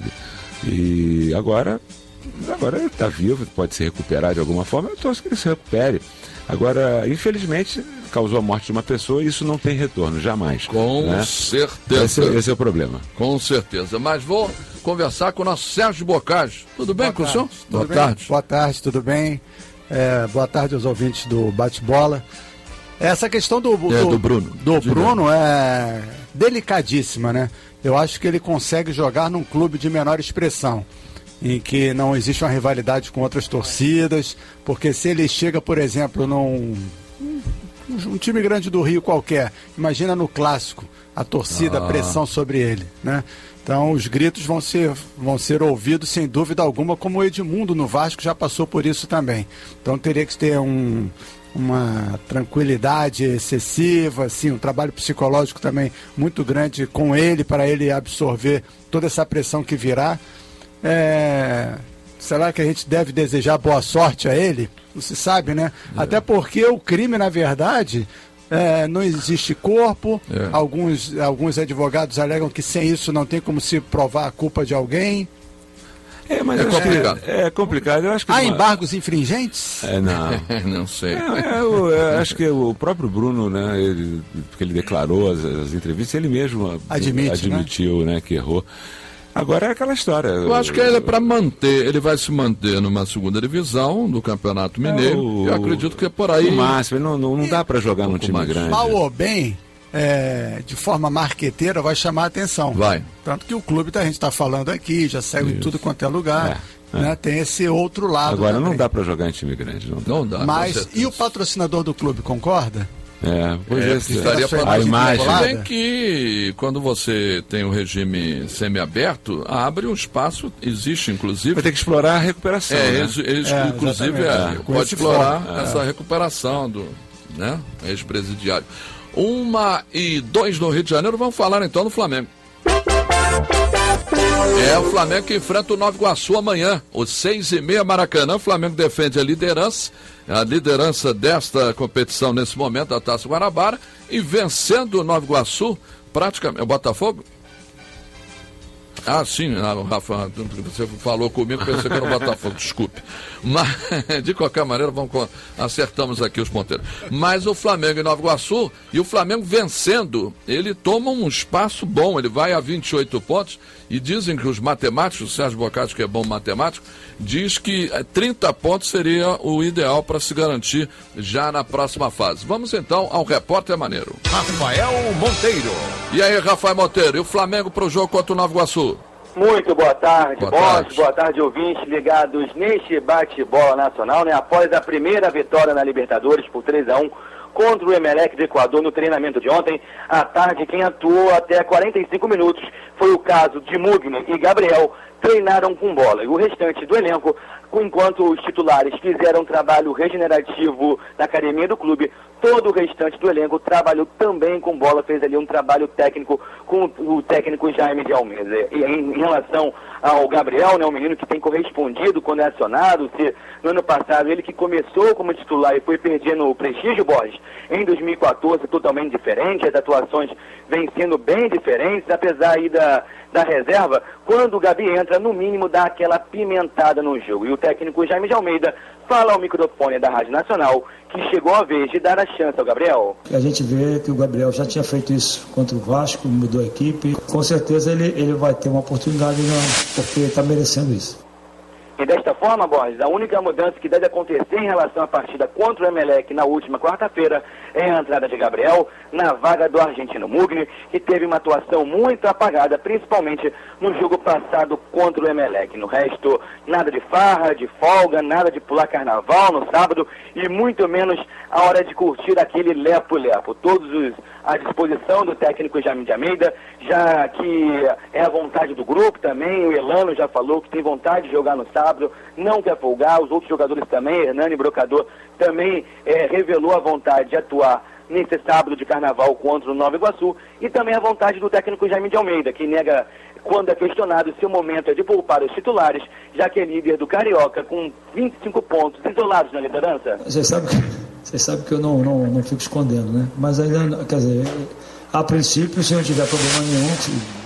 D: E agora, agora ele está vivo, pode se recuperar de alguma forma. Eu torço que ele se recupere. Agora, infelizmente, causou a morte de uma pessoa e isso não tem retorno, jamais.
C: Com
D: né?
C: certeza.
D: Esse, esse é o problema.
C: Com certeza. Mas vou conversar com o nosso Sérgio Bocage. Tudo bem com o senhor?
K: Boa tarde. Boa tarde, tudo bem? É, boa tarde aos ouvintes do Bate-Bola. Essa questão do, do,
C: é, do Bruno,
K: do Bruno é delicadíssima, né? Eu acho que ele consegue jogar num clube de menor expressão, em que não existe uma rivalidade com outras torcidas, porque se ele chega, por exemplo, num um, um time grande do Rio qualquer, imagina no Clássico, a torcida, ah. a pressão sobre ele, né? Então os gritos vão ser, vão ser ouvidos sem dúvida alguma, como o Edmundo no Vasco já passou por isso também. Então teria que ter um, uma tranquilidade excessiva, assim, um trabalho psicológico também muito grande com ele, para ele absorver toda essa pressão que virá. É... Será que a gente deve desejar boa sorte a ele? Não se sabe, né? É. Até porque o crime, na verdade, é, não existe corpo. É. Alguns, alguns advogados alegam que sem isso não tem como se provar a culpa de alguém.
D: É, mas é complicado. É, é complicado. Eu acho que
K: Há
D: uma...
K: embargos infringentes?
D: É, não.
C: Não sei.
D: É, é, eu, eu acho que o próprio Bruno, né, ele, porque ele declarou as, as entrevistas, ele mesmo
K: Admite,
D: admitiu, né? né, que errou. Agora é aquela história.
C: Eu acho que ele é para manter, ele vai se manter numa segunda divisão do Campeonato Mineiro. É o, eu acredito que é por aí.
D: O máximo, não, não, não dá para jogar um num time mais grande.
K: Mal ou bem, é, de forma marqueteira, vai chamar a atenção.
C: Vai.
K: Tanto que o clube que a gente está falando aqui, já saiu em tudo quanto é lugar. É, né? É. Tem esse outro lado.
D: Agora
K: também.
D: Não dá para jogar em time grande. Não dá.
C: Não dá.
K: Mas e o patrocinador do clube, concorda?
D: É, pois é,
C: estaria para
D: a imagem.
C: Bem que quando você tem o um regime semiaberto, abre um espaço, existe inclusive.
D: Vai ter que explorar a recuperação.
C: É,
D: né?
C: eles, eles, é inclusive é, pode explorar é. essa recuperação do, né, ex-presidiário. Uma e dois no Rio de Janeiro, vamos falar então do Flamengo. É o Flamengo que enfrenta o Nova Iguaçu amanhã, os seis e meia Maracanã. O Flamengo defende a liderança, a liderança desta competição nesse momento, da Taça Guanabara, e vencendo o Nova Iguaçu, praticamente, o Botafogo? Ah, sim, Rafa, você falou comigo, pensei que era o Botafogo, desculpe. Mas, de qualquer maneira, vamos, acertamos aqui os ponteiros. Mas o Flamengo em Nova Iguaçu, e o Flamengo vencendo, ele toma um espaço bom, ele vai a vinte e oito pontos, e dizem que os matemáticos, o Sérgio Bocage, que é bom matemático, diz que trinta pontos seria o ideal para se garantir já na próxima fase. Vamos então ao Repórter Maneiro.
B: Rafael Monteiro.
C: E aí, Rafael Monteiro, e o Flamengo para o jogo contra o Nova Iguaçu?
L: Muito boa tarde,
C: boa
L: Boss,
C: tarde.
L: boa tarde, ouvintes ligados neste bate-bola nacional, né? Após a primeira vitória na Libertadores por três a um contra o Emelec do Equador no treinamento de ontem, à tarde quem atuou até quarenta e cinco minutos foi o caso de Mugni e Gabriel, treinaram com bola. E o restante do elenco, enquanto os titulares fizeram um trabalho regenerativo na academia do clube, todo o restante do elenco trabalhou também com bola, fez ali um trabalho técnico com o técnico Jaime de Almeida. E em, em relação ao Gabriel, né, o menino que tem correspondido quando é acionado, se no ano passado ele que começou como titular e foi perdendo o prestígio, Borges, em dois mil e quatorze totalmente diferente, as atuações vêm sendo bem diferentes, apesar aí da, da reserva, quando o Gabi entra, no mínimo dá aquela pimentada no jogo. E o técnico Jaime de Almeida fala ao microfone da Rádio Nacional que chegou a vez de dar a chance ao Gabriel.
M: A gente vê que o Gabriel já tinha feito isso contra o Vasco, mudou a equipe. Com certeza ele, ele vai ter uma oportunidade, não, porque ele está merecendo isso.
L: E desta forma, Borges, a única mudança que deve acontecer em relação à partida contra o Emelec na última quarta-feira é a entrada de Gabriel na vaga do argentino Mugni, que teve uma atuação muito apagada, principalmente no jogo passado contra o Emelec. No resto, nada de farra, de folga, nada de pular carnaval no sábado e muito menos a hora de curtir aquele lepo-lepo. Todos os à disposição do técnico Jaime de Almeida, já que é a vontade do grupo também, o Elano já falou que tem vontade de jogar no sábado, não quer folgar, os outros jogadores também, Hernani Brocador também é, revelou a vontade de atuar nesse sábado de carnaval contra o Nova Iguaçu, e também a vontade do técnico Jaime de Almeida, que nega, quando é questionado se o momento é de poupar os titulares, já que é líder do Carioca com vinte e cinco pontos isolados na liderança.
M: Você sabe que, você sabe que eu não, não, não fico escondendo, né? Mas ainda, quer dizer, a princípio, se não tiver problema nenhum... Se...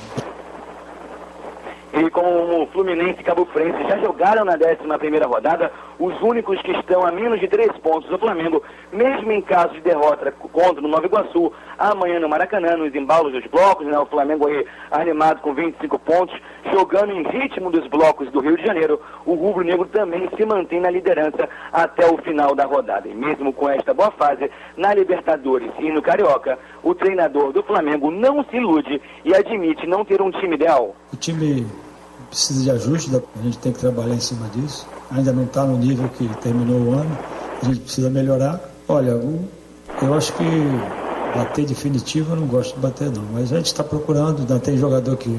L: E como o Fluminense e Cabo Frense já jogaram na décima primeira rodada, os únicos que estão a menos de três pontos do Flamengo, mesmo em caso de derrota contra o Nova Iguaçu, amanhã no Maracanã, nos embalos dos blocos, né, o Flamengo aí animado com vinte e cinco pontos, jogando em ritmo dos blocos do Rio de Janeiro, o rubro-negro também se mantém na liderança até o final da rodada. E mesmo com esta boa fase, na Libertadores e no Carioca, o treinador do Flamengo não se ilude e admite não ter um time ideal.
M: O time precisa de ajuste, a gente tem que trabalhar em cima disso. Ainda não está no nível que terminou o ano, a gente precisa melhorar. Olha, eu, eu acho que bater definitivo eu não gosto de bater não, mas a gente está procurando, ainda tem jogador que,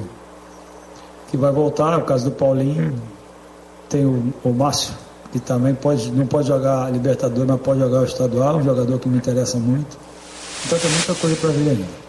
M: que vai voltar, o caso do Paulinho, tem o, o Márcio, que também pode, não pode jogar a Libertadores, mas pode jogar o estadual, um jogador que me interessa muito. Então tem muita coisa para ver ainda.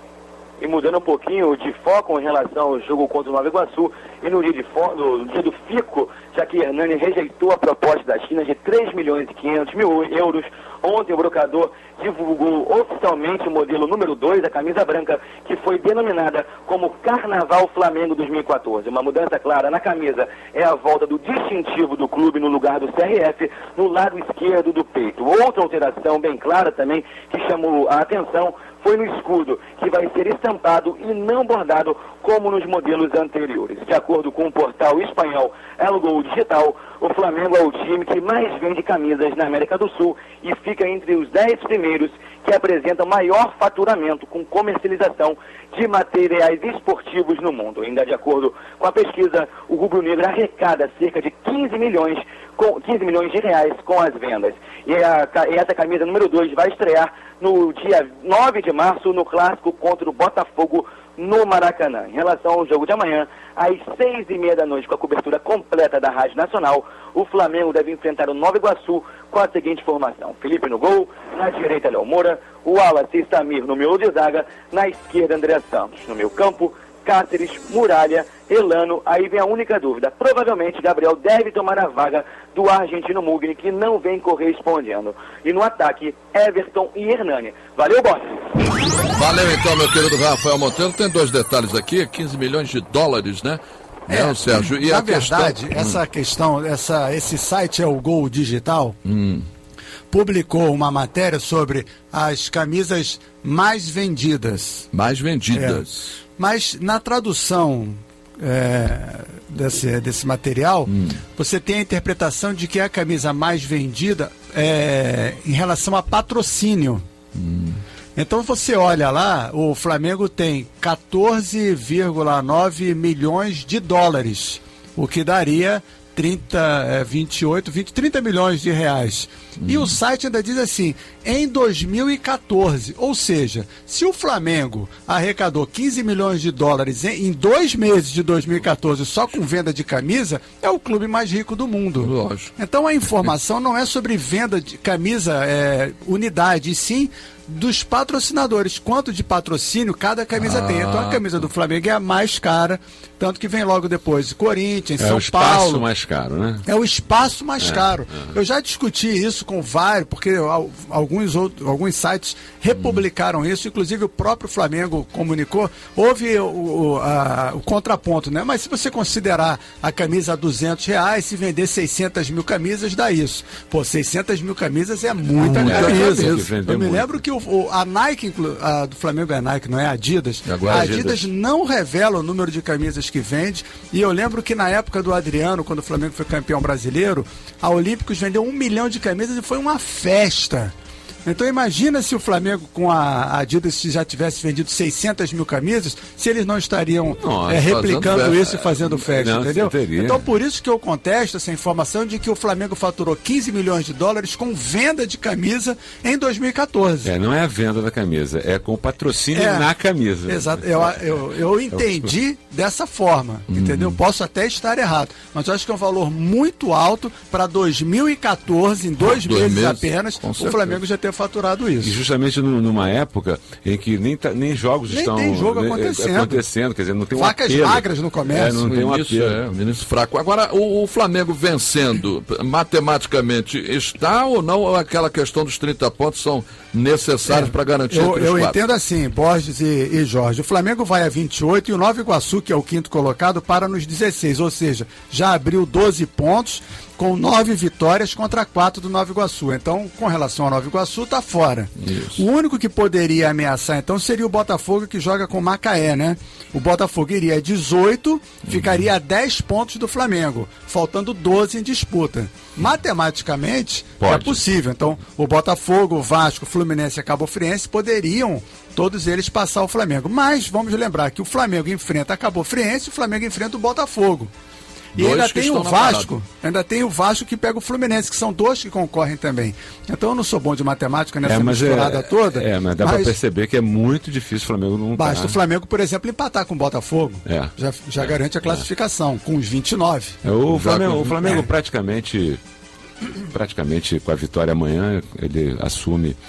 L: E mudando um pouquinho de foco em relação ao jogo contra o Nova Iguaçu, e no dia, de fo- no dia do Fico, já que Hernani rejeitou a proposta da China de três milhões e quinhentos mil euros, ontem o brocador divulgou oficialmente o modelo número dois, a camisa branca, que foi denominada como Carnaval Flamengo dois mil e quatorze. Uma mudança clara na camisa é a volta do distintivo do clube no lugar do C R F, no lado esquerdo do peito. Outra alteração bem clara também, que chamou a atenção, foi no escudo, que vai ser estampado e não bordado como nos modelos anteriores. De acordo com o portal espanhol El Gol Digital, o Flamengo é o time que mais vende camisas na América do Sul e fica entre os dez primeiros que apresentam maior faturamento com comercialização de materiais esportivos no mundo. Ainda de acordo com a pesquisa, o rubro-negro arrecada cerca de quinze milhões, com, quinze milhões de reais com as vendas. E, a, e essa camisa número dois vai estrear no dia nove de março no clássico contra o Botafogo no Maracanã. Em relação ao jogo de amanhã, às seis e meia da noite, com a cobertura completa da Rádio Nacional, o Flamengo deve enfrentar o Nova Iguaçu com a seguinte formação: Felipe no gol, na direita Léo Moura, o Wallace Samir no miolo de zaga, na esquerda André Santos, no meio campo Cáceres, Muralha, Elano. Aí vem a única dúvida: provavelmente Gabriel deve tomar a vaga do argentino Mugni, que não vem correspondendo. E no ataque, Everton e Hernani. Valeu, boss!
C: Valeu então, meu querido Rafael Monteiro. Tem dois detalhes aqui, quinze milhões de dólares, né? É, é Sérgio. E
K: na
C: a
K: verdade,
C: questão...
K: essa
C: hum.
K: questão, essa, esse site é o Gol Digital,
C: hum.
K: publicou uma matéria sobre as camisas mais vendidas.
C: Mais vendidas.
K: É. Mas na tradução é, desse, desse material, hum. você tem a interpretação de que é a camisa mais vendida é, em relação a patrocínio.
C: Hum.
K: Então você olha lá, o Flamengo tem quatorze vírgula nove milhões de dólares, o que daria trinta, vinte e oito, vinte, trinta milhões de reais. Hum. E o site ainda diz assim, em dois mil e quatorze, ou seja, se o Flamengo arrecadou quinze milhões de dólares em, em dois meses de dois mil e quatorze só com venda de camisa, é o clube mais rico do mundo.
C: Lógico.
K: Então a informação não é sobre venda de camisa, é, unidade, e sim dos patrocinadores, quanto de patrocínio cada camisa ah, tem. Então a camisa do Flamengo é a mais cara, tanto que vem logo depois Corinthians,
D: é
K: São
D: o espaço
K: Paulo.
D: mais caro, né?
K: É o espaço mais
D: é,
K: caro.
D: É.
K: Eu já discuti isso com vários, porque alguns, outros, alguns sites republicaram hum. isso, inclusive o próprio Flamengo comunicou. Houve o, o, a, o contraponto, né? Mas se você considerar a camisa a duzentos reais, se vender seiscentas mil camisas, dá isso. Pô, seiscentas mil camisas é muita
D: é,
K: camisa.
D: É,
K: Eu me muito. lembro que o, o, a Nike, a do Flamengo é a Nike, não é a Adidas. A Adidas, Adidas não revela o número de camisas que vende. E eu lembro que na época do Adriano, quando o Flamengo foi campeão brasileiro, a Olímpicos vendeu um milhão de camisas e foi uma festa. Então imagina se o Flamengo com a Adidas se já tivesse vendido seiscentas mil camisas, se eles não estariam Nossa, é, replicando isso e fazendo festa, não, entendeu? Então por isso que eu contesto essa informação de que o Flamengo faturou quinze milhões de dólares com venda de camisa em dois mil e quatorze.
D: É, não é a venda da camisa, é com o patrocínio é, na camisa.
K: Exato, eu, eu, eu entendi dessa forma, hum. entendeu? Posso até estar errado, mas eu acho que é um valor muito alto para dois mil e quatorze, em dois, dois meses, meses apenas, o Flamengo já ter faturado isso.
D: E justamente no, numa época em que nem, tá, nem jogos
K: nem
D: estão
K: tem jogo
D: né,
K: acontecendo.
D: acontecendo, quer dizer, não tem um
K: Vacas
D: apelo.
K: magras no comércio.
D: É, não
C: o
D: tem um
C: início,
D: apelo.
C: é, o início fraco. Agora, o, o Flamengo vencendo, matematicamente, está ou não aquela questão dos trinta pontos são necessários
K: É,
C: para garantir
K: Eu,
C: aqueles
K: eu
C: quatro?
K: entendo assim, Borges e, e Jorge. O Flamengo vai a vinte e oito e o Nova Iguaçu, que é o quinto colocado, para nos dezesseis. Ou seja, já abriu doze pontos com nove vitórias contra quatro do Nova Iguaçu. Então, com relação ao Nova Iguaçu, está fora.
C: Isso.
K: O único que poderia ameaçar, então, seria o Botafogo, que joga com Macaé, né? O Botafogo iria a dezoito, uhum. ficaria a dez pontos do Flamengo, faltando doze em disputa. Matematicamente,
D: Pode.
K: é possível. Então, o Botafogo, o Vasco, o Fluminense e a Cabo Friense poderiam, todos eles, passar o Flamengo. Mas, vamos lembrar que o Flamengo enfrenta a Cabo Friense e o Flamengo enfrenta o Botafogo. E
C: Dois
K: ainda
C: que
K: tem o
C: estão na
K: Vasco,
C: parada.
K: ainda tem o Vasco que pega o Fluminense, que são dois que concorrem também. Então eu não sou bom de matemática nessa
D: É, mas
K: misturada
D: é,
K: toda.
D: É, mas dá
K: mas
D: para perceber que é muito difícil o Flamengo não
K: basta
D: tá.
K: o Flamengo, por exemplo, empatar com o Botafogo.
D: É.
K: Já, já
D: É.
K: garante a classificação, com os vinte e nove.
D: É, o
C: Já
D: Flamengo,
C: com-
D: o Flamengo
K: é.
D: praticamente, praticamente com a vitória amanhã, ele assume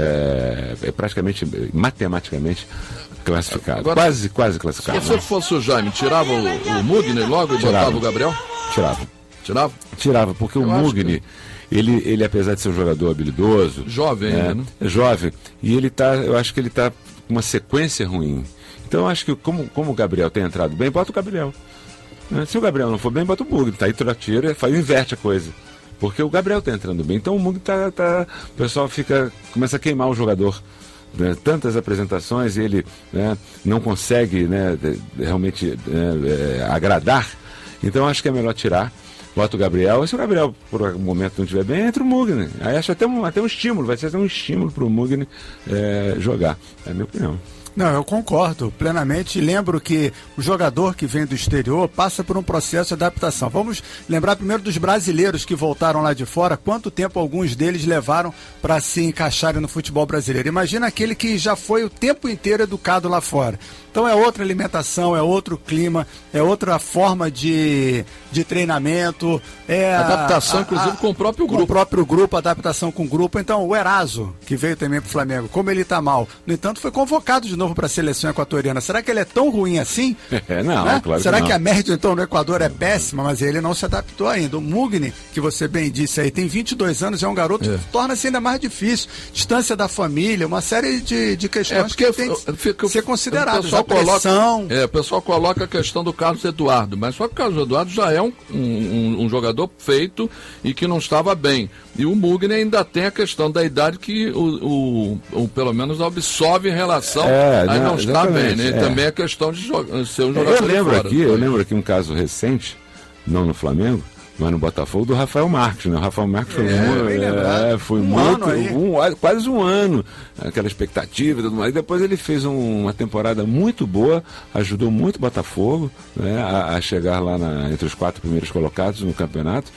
D: é, é praticamente, matematicamente, classificado.
C: Agora,
D: quase, quase
C: Se
D: classificado.
C: você fosse o Jaime, tirava o, o Mugni logo e
D: Tirava.
C: botava o Gabriel?
D: Tirava.
C: Tirava?
D: Tirava, porque
C: Eu
D: o
C: acho
D: Mugni, ele, ele, apesar de ser um jogador habilidoso.
C: Jovem ainda, né?
D: É jovem. E ele tá, eu acho que ele tá com uma sequência ruim. Então eu acho que como, como o Gabriel tem entrado bem, bota o Gabriel. Né? Se o Gabriel não for bem, bota o Mugni. Tá aí, tira, faz, inverte a coisa. Porque o Gabriel tá entrando bem. Então o Mugni tá, tá. O pessoal fica. Começa a queimar o jogador. Né? Tantas apresentações e ele, né, não consegue, né, realmente é, é, agradar. Então acho que é melhor tirar. Bota o Gabriel. E se o Gabriel, por algum momento, não estiver bem, entra o Mugni. Aí acho até um, até um estímulo. Vai ser até um estímulo para o Mugni é, jogar. É a minha opinião.
K: Não, eu concordo plenamente. Lembro que o jogador que vem do exterior passa por um processo de adaptação. Vamos lembrar primeiro dos brasileiros que voltaram lá de fora, quanto tempo alguns deles levaram para se encaixarem no futebol brasileiro. Imagina aquele que já foi o tempo inteiro educado lá fora. Então é outra alimentação, é outro clima, é outra forma de, de treinamento. É
C: Adaptação,
K: a,
C: inclusive,
K: a,
C: com o próprio
K: com
C: grupo.
K: o próprio grupo, adaptação com o grupo. Então o Eraso, que veio também para o Flamengo, como ele está mal. No entanto, foi convocado de novo para a seleção equatoriana. Será que ele é tão ruim assim?
D: É, não,
K: Né?
D: claro
K: Será
D: que,
K: que,
D: não.
K: a média então no Equador é péssima, mas ele não se adaptou ainda. O Mugni, que você bem disse aí, tem vinte e dois anos, é um garoto
C: É.
K: que torna-se ainda mais difícil. Distância da família, uma série de, de questões que tem que
C: fica-
K: ser
C: o
K: consideradas.
C: pessoal
K: A pressão.
C: coloca, é, o pessoal coloca a questão do Carlos Eduardo, mas só que o Carlos Eduardo já é um, um, um jogador feito e que não estava bem. E o Mugni ainda tem a questão da idade que o, o, o pelo menos absolve em relação
D: É,
C: a
D: não,
C: não estar bem, né?
D: exatamente,
C: E
D: é.
C: também a questão de joga- ser um jogador
D: Eu lembro
C: de fora.
D: aqui, eu lembro aqui um caso recente, não no Flamengo, mas no Botafogo, do Rafael Marques, né? O Rafael Marques foi,
K: É,
D: muito,
K: bem lembrado.
D: é, foi
K: Um
D: muito,
K: ano aí.
D: um- quase um ano, aquela expectativa e tudo mais. Depois ele fez um- uma temporada muito boa, ajudou muito o Botafogo, né, a, a chegar lá na- entre os quatro primeiros colocados no campeonato.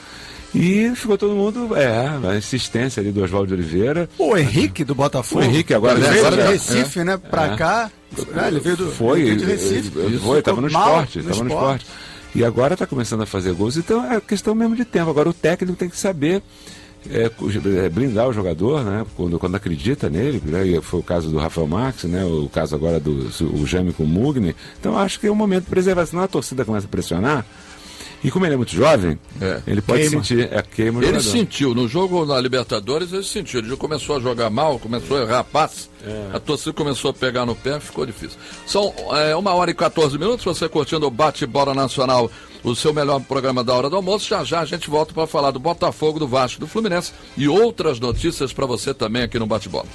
D: E ficou todo mundo, é, a insistência ali do Oswaldo de Oliveira.
K: O Henrique do Botafogo.
D: O Henrique agora,
K: ele
D: né,
K: veio
D: agora
K: de
D: é,
K: Recife, né? Pra
D: é.
K: cá. Ah, ele veio do,
D: Foi,
K: ele veio de Recife.
D: ele- foi, estava no
K: Ficou mal
D: esporte, estava no esporte. E agora está começando a fazer gols. Então é questão mesmo de tempo. Agora o técnico tem que saber é, cu- é, blindar o jogador, né? Quando, quando acredita nele, né? E foi o caso do Rafael Marques, né? O caso agora do o Jaime com o Mugni. Então acho que é um momento de preservação. A torcida começa a pressionar. E como ele é muito jovem,
C: É.
D: ele pode
K: Queima.
D: sentir, é, queima o
C: Ele
D: jogador.
C: sentiu, no jogo na Libertadores, ele sentiu. Ele já começou a jogar mal, começou a errar passe. A torcida começou a pegar no pé, ficou difícil. São é, uma hora e quatorze minutos, você curtindo o Bate-Bola Nacional, o seu melhor programa da hora do almoço. Já já a gente volta para falar do Botafogo, do Vasco, do Fluminense e outras notícias para você também aqui no Bate-Bola.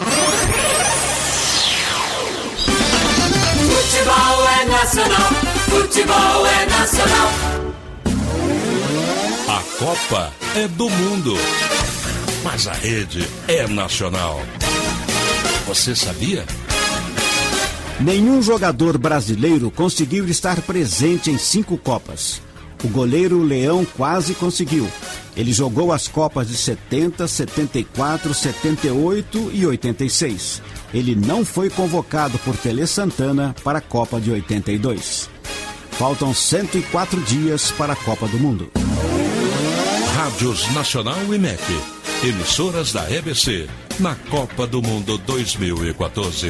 A: Futebol é nacional, futebol é nacional.
H: A Copa é do Mundo, mas a rede é nacional. Você sabia?
N: Nenhum jogador brasileiro conseguiu estar presente em cinco Copas. O goleiro Leão quase conseguiu. Ele jogou as Copas de setenta, setenta e quatro, setenta e oito e oitenta e seis. Ele não foi convocado por Tele Santana para a Copa de oitenta e dois. Faltam cento e quatro dias para a Copa do Mundo.
H: Rádios Nacional e M E C, emissoras da E B C, na Copa do Mundo dois mil e quatorze.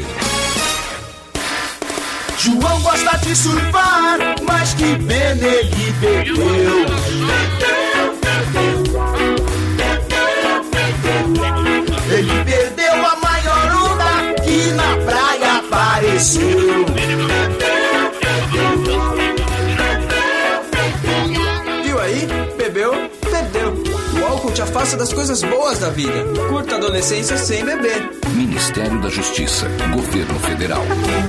F: João gosta de surfar, mas que pena ele perdeu. Ele perdeu a maior onda que na praia apareceu.
O: Viu aí? Bebeu, perdeu. O álcool te afasta das coisas boas da vida. Curta a adolescência sem beber.
I: Ministério da Justiça, Governo Federal.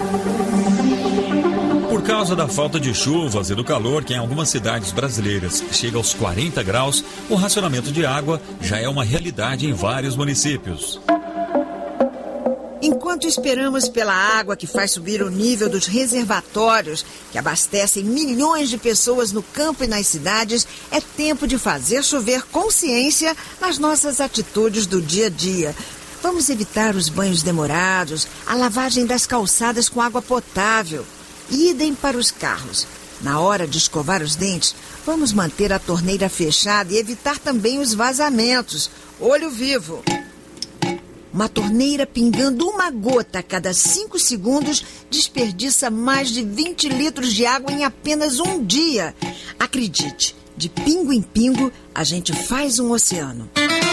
P: Por causa da falta de chuvas e do calor que em algumas cidades brasileiras chega aos quarenta graus, o racionamento de água já é uma realidade em vários municípios.
Q: Enquanto esperamos pela água que faz subir o nível dos reservatórios que abastecem milhões de pessoas no campo e nas cidades, é tempo de fazer chover consciência nas nossas atitudes do dia a dia. Vamos evitar os banhos demorados, a lavagem das calçadas com água potável. Idem para os carros. Na hora de escovar os dentes, vamos manter a torneira fechada e evitar também os vazamentos. Olho vivo. Uma torneira pingando uma gota a cada cinco segundos desperdiça mais de vinte litros de água em apenas um dia. Acredite, de pingo em pingo, a gente faz um oceano.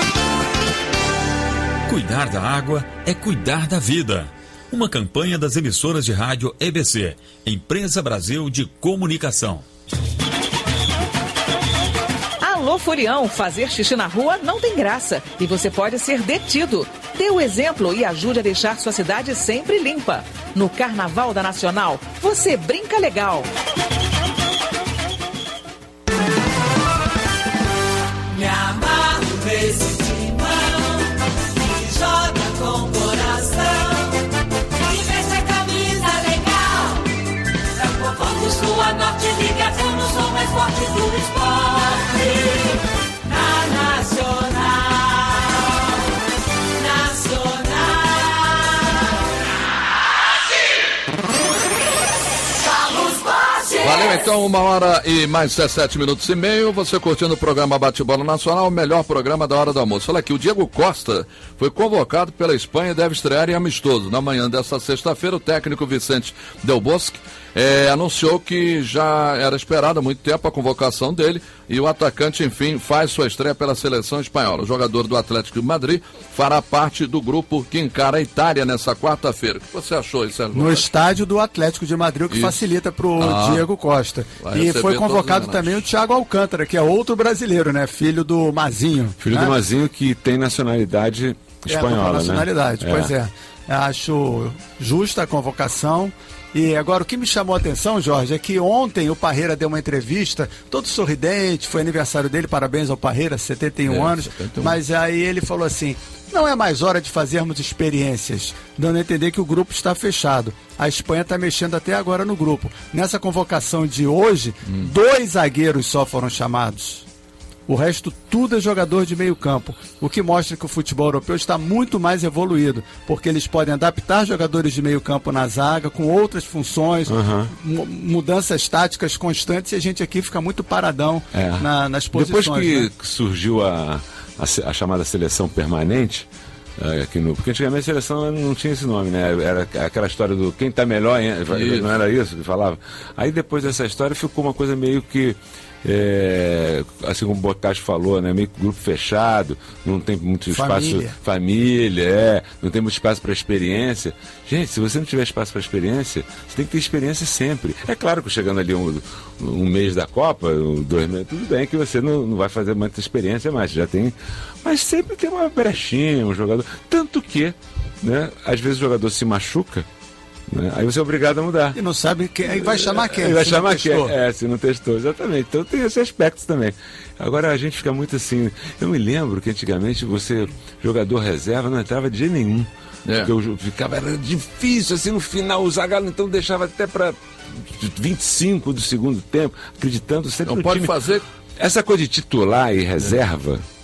P: Cuidar da água é cuidar da vida. Uma campanha das emissoras de rádio E B C, Empresa Brasil de Comunicação.
G: Alô, Furião, fazer xixi na rua não tem graça e você pode ser detido. Dê o exemplo e ajude a deixar sua cidade sempre limpa. No Carnaval da Nacional, você brinca legal.
A: Me amarro nesse timão que joga com coração. Sul a norte, ligação no som mais forte do esporte. Na Nacional, Nacional. Carlos Bate.
C: Valeu então, uma hora e mais dezessete minutos e meio. Você curtindo o programa Bate-Bola Nacional, o melhor programa da hora do almoço. Olha aqui, o Diego Costa foi convocado pela Espanha e deve estrear em amistoso. Na manhã desta sexta-feira, o técnico Vicente Del Bosque É, anunciou que já era esperada há muito tempo a convocação dele e o atacante, enfim, faz sua estreia pela seleção espanhola. O jogador do Atlético de Madrid fará parte do grupo que encara a Itália nessa quarta-feira. O que você achou, Sérgio?
K: No estádio do Atlético de Madrid, o que Isso. facilita para o ah, Diego Costa. E foi convocado também o Thiago Alcântara, que é outro brasileiro, né? Filho do Mazinho.
D: Filho
K: né?
D: do Mazinho, que tem nacionalidade espanhola,
K: é, nacionalidade,
D: né?
K: Pois é. é. Acho justa a convocação. E agora, o que me chamou a atenção, Jorge, é que ontem o Parreira deu uma entrevista, todo sorridente, foi aniversário dele, parabéns ao Parreira, setenta e um é, anos, setenta e um. Mas aí ele falou assim, não é mais hora de fazermos experiências, dando a entender que o grupo está fechado. A Espanha está mexendo até agora no grupo. Nessa convocação de hoje, hum. dois zagueiros só foram chamados. O resto tudo é jogador de meio campo, o que mostra que o futebol europeu está muito mais evoluído, porque eles podem adaptar jogadores de meio campo na zaga, com outras funções, uhum. mudanças táticas constantes, e a gente aqui fica muito paradão é. na, nas posições.
D: Depois que
K: né?
D: surgiu a, a, a chamada seleção permanente, aqui no, porque antigamente a seleção não tinha esse nome, né? Era aquela história do quem está melhor, isso. Não era isso que falava? Aí depois dessa história ficou uma coisa meio que É, assim como o Boccaccio falou, né, meio que grupo fechado, não tem muito espaço, família, família é, não tem muito espaço para experiência. Gente, se você não tiver espaço para experiência, você tem que ter experiência sempre. É claro que chegando ali um, um mês da Copa, um, dois meses, tudo bem que você não, não vai fazer muita experiência mais, já tem, mas sempre tem uma brechinha, um jogador, tanto que, né, às vezes o jogador se machuca. Né? Aí você é obrigado a mudar.
K: E não sabe quem. Aí vai chamar quem?
D: Aí vai chamar quem? É, se não testou, exatamente. Então tem esse aspecto também. Agora a gente fica muito assim. Eu me lembro que antigamente você, jogador reserva, não entrava de jeito nenhum. É. Porque eu ficava, era difícil, assim, no final, o Zagallo então deixava até para vinte e cinco do segundo tempo, acreditando sempre
C: não
D: no
C: pode
D: time.
C: Fazer.
D: Essa coisa de titular e reserva. É.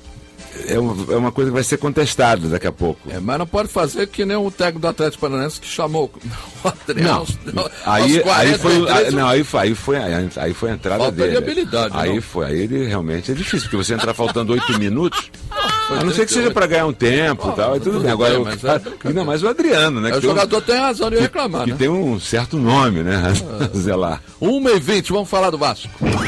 D: É uma, é uma coisa que vai ser contestada daqui a pouco.
C: É, mas não pode fazer que nem o técnico do Atlético Paranaense que chamou o Adriano.
D: Não, aí, aí foi, aí, não, aí foi, aí foi, aí foi a entrada
C: falta
D: dele.
C: De habilidade,
D: aí
C: não.
D: foi, aí ele realmente é difícil, porque você entrar faltando oito minutos.
C: Foi
D: A não ser que seja para ganhar um tempo e tal, aí tudo bem. Agora, o cara, ainda mais o Adriano, né?
C: O jogador tem razão de reclamar,
D: que
C: né?
D: tem um certo nome, né? Zelar.
C: uma e vinte, vamos falar do Vasco.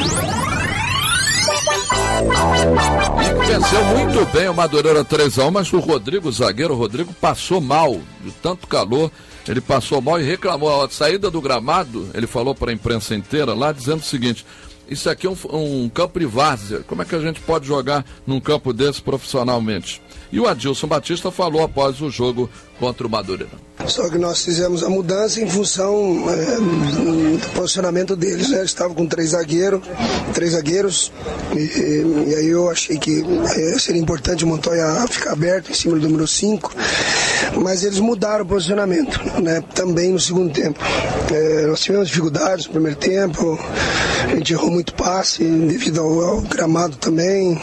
C: Venceu muito bem o Madureira três a um, mas o Rodrigo, o zagueiro o Rodrigo, passou mal de tanto calor. Ele passou mal e reclamou. A saída do gramado, ele falou para a imprensa inteira lá, dizendo o seguinte: isso aqui é um, um campo de várzea. Como é que a gente pode jogar num campo desse profissionalmente? E o Adilson Batista falou após o jogo contra o Madureira.
R: Só que nós fizemos a mudança em função é, do posicionamento deles, né? Eles estavam com três zagueiros, três zagueiros, e, e aí eu achei que é, seria importante o Montoya ficar aberto em cima do número cinco, mas eles mudaram o posicionamento, né? Também no segundo tempo. É, nós tivemos dificuldades no primeiro tempo, a gente errou muito passe devido ao, ao gramado também.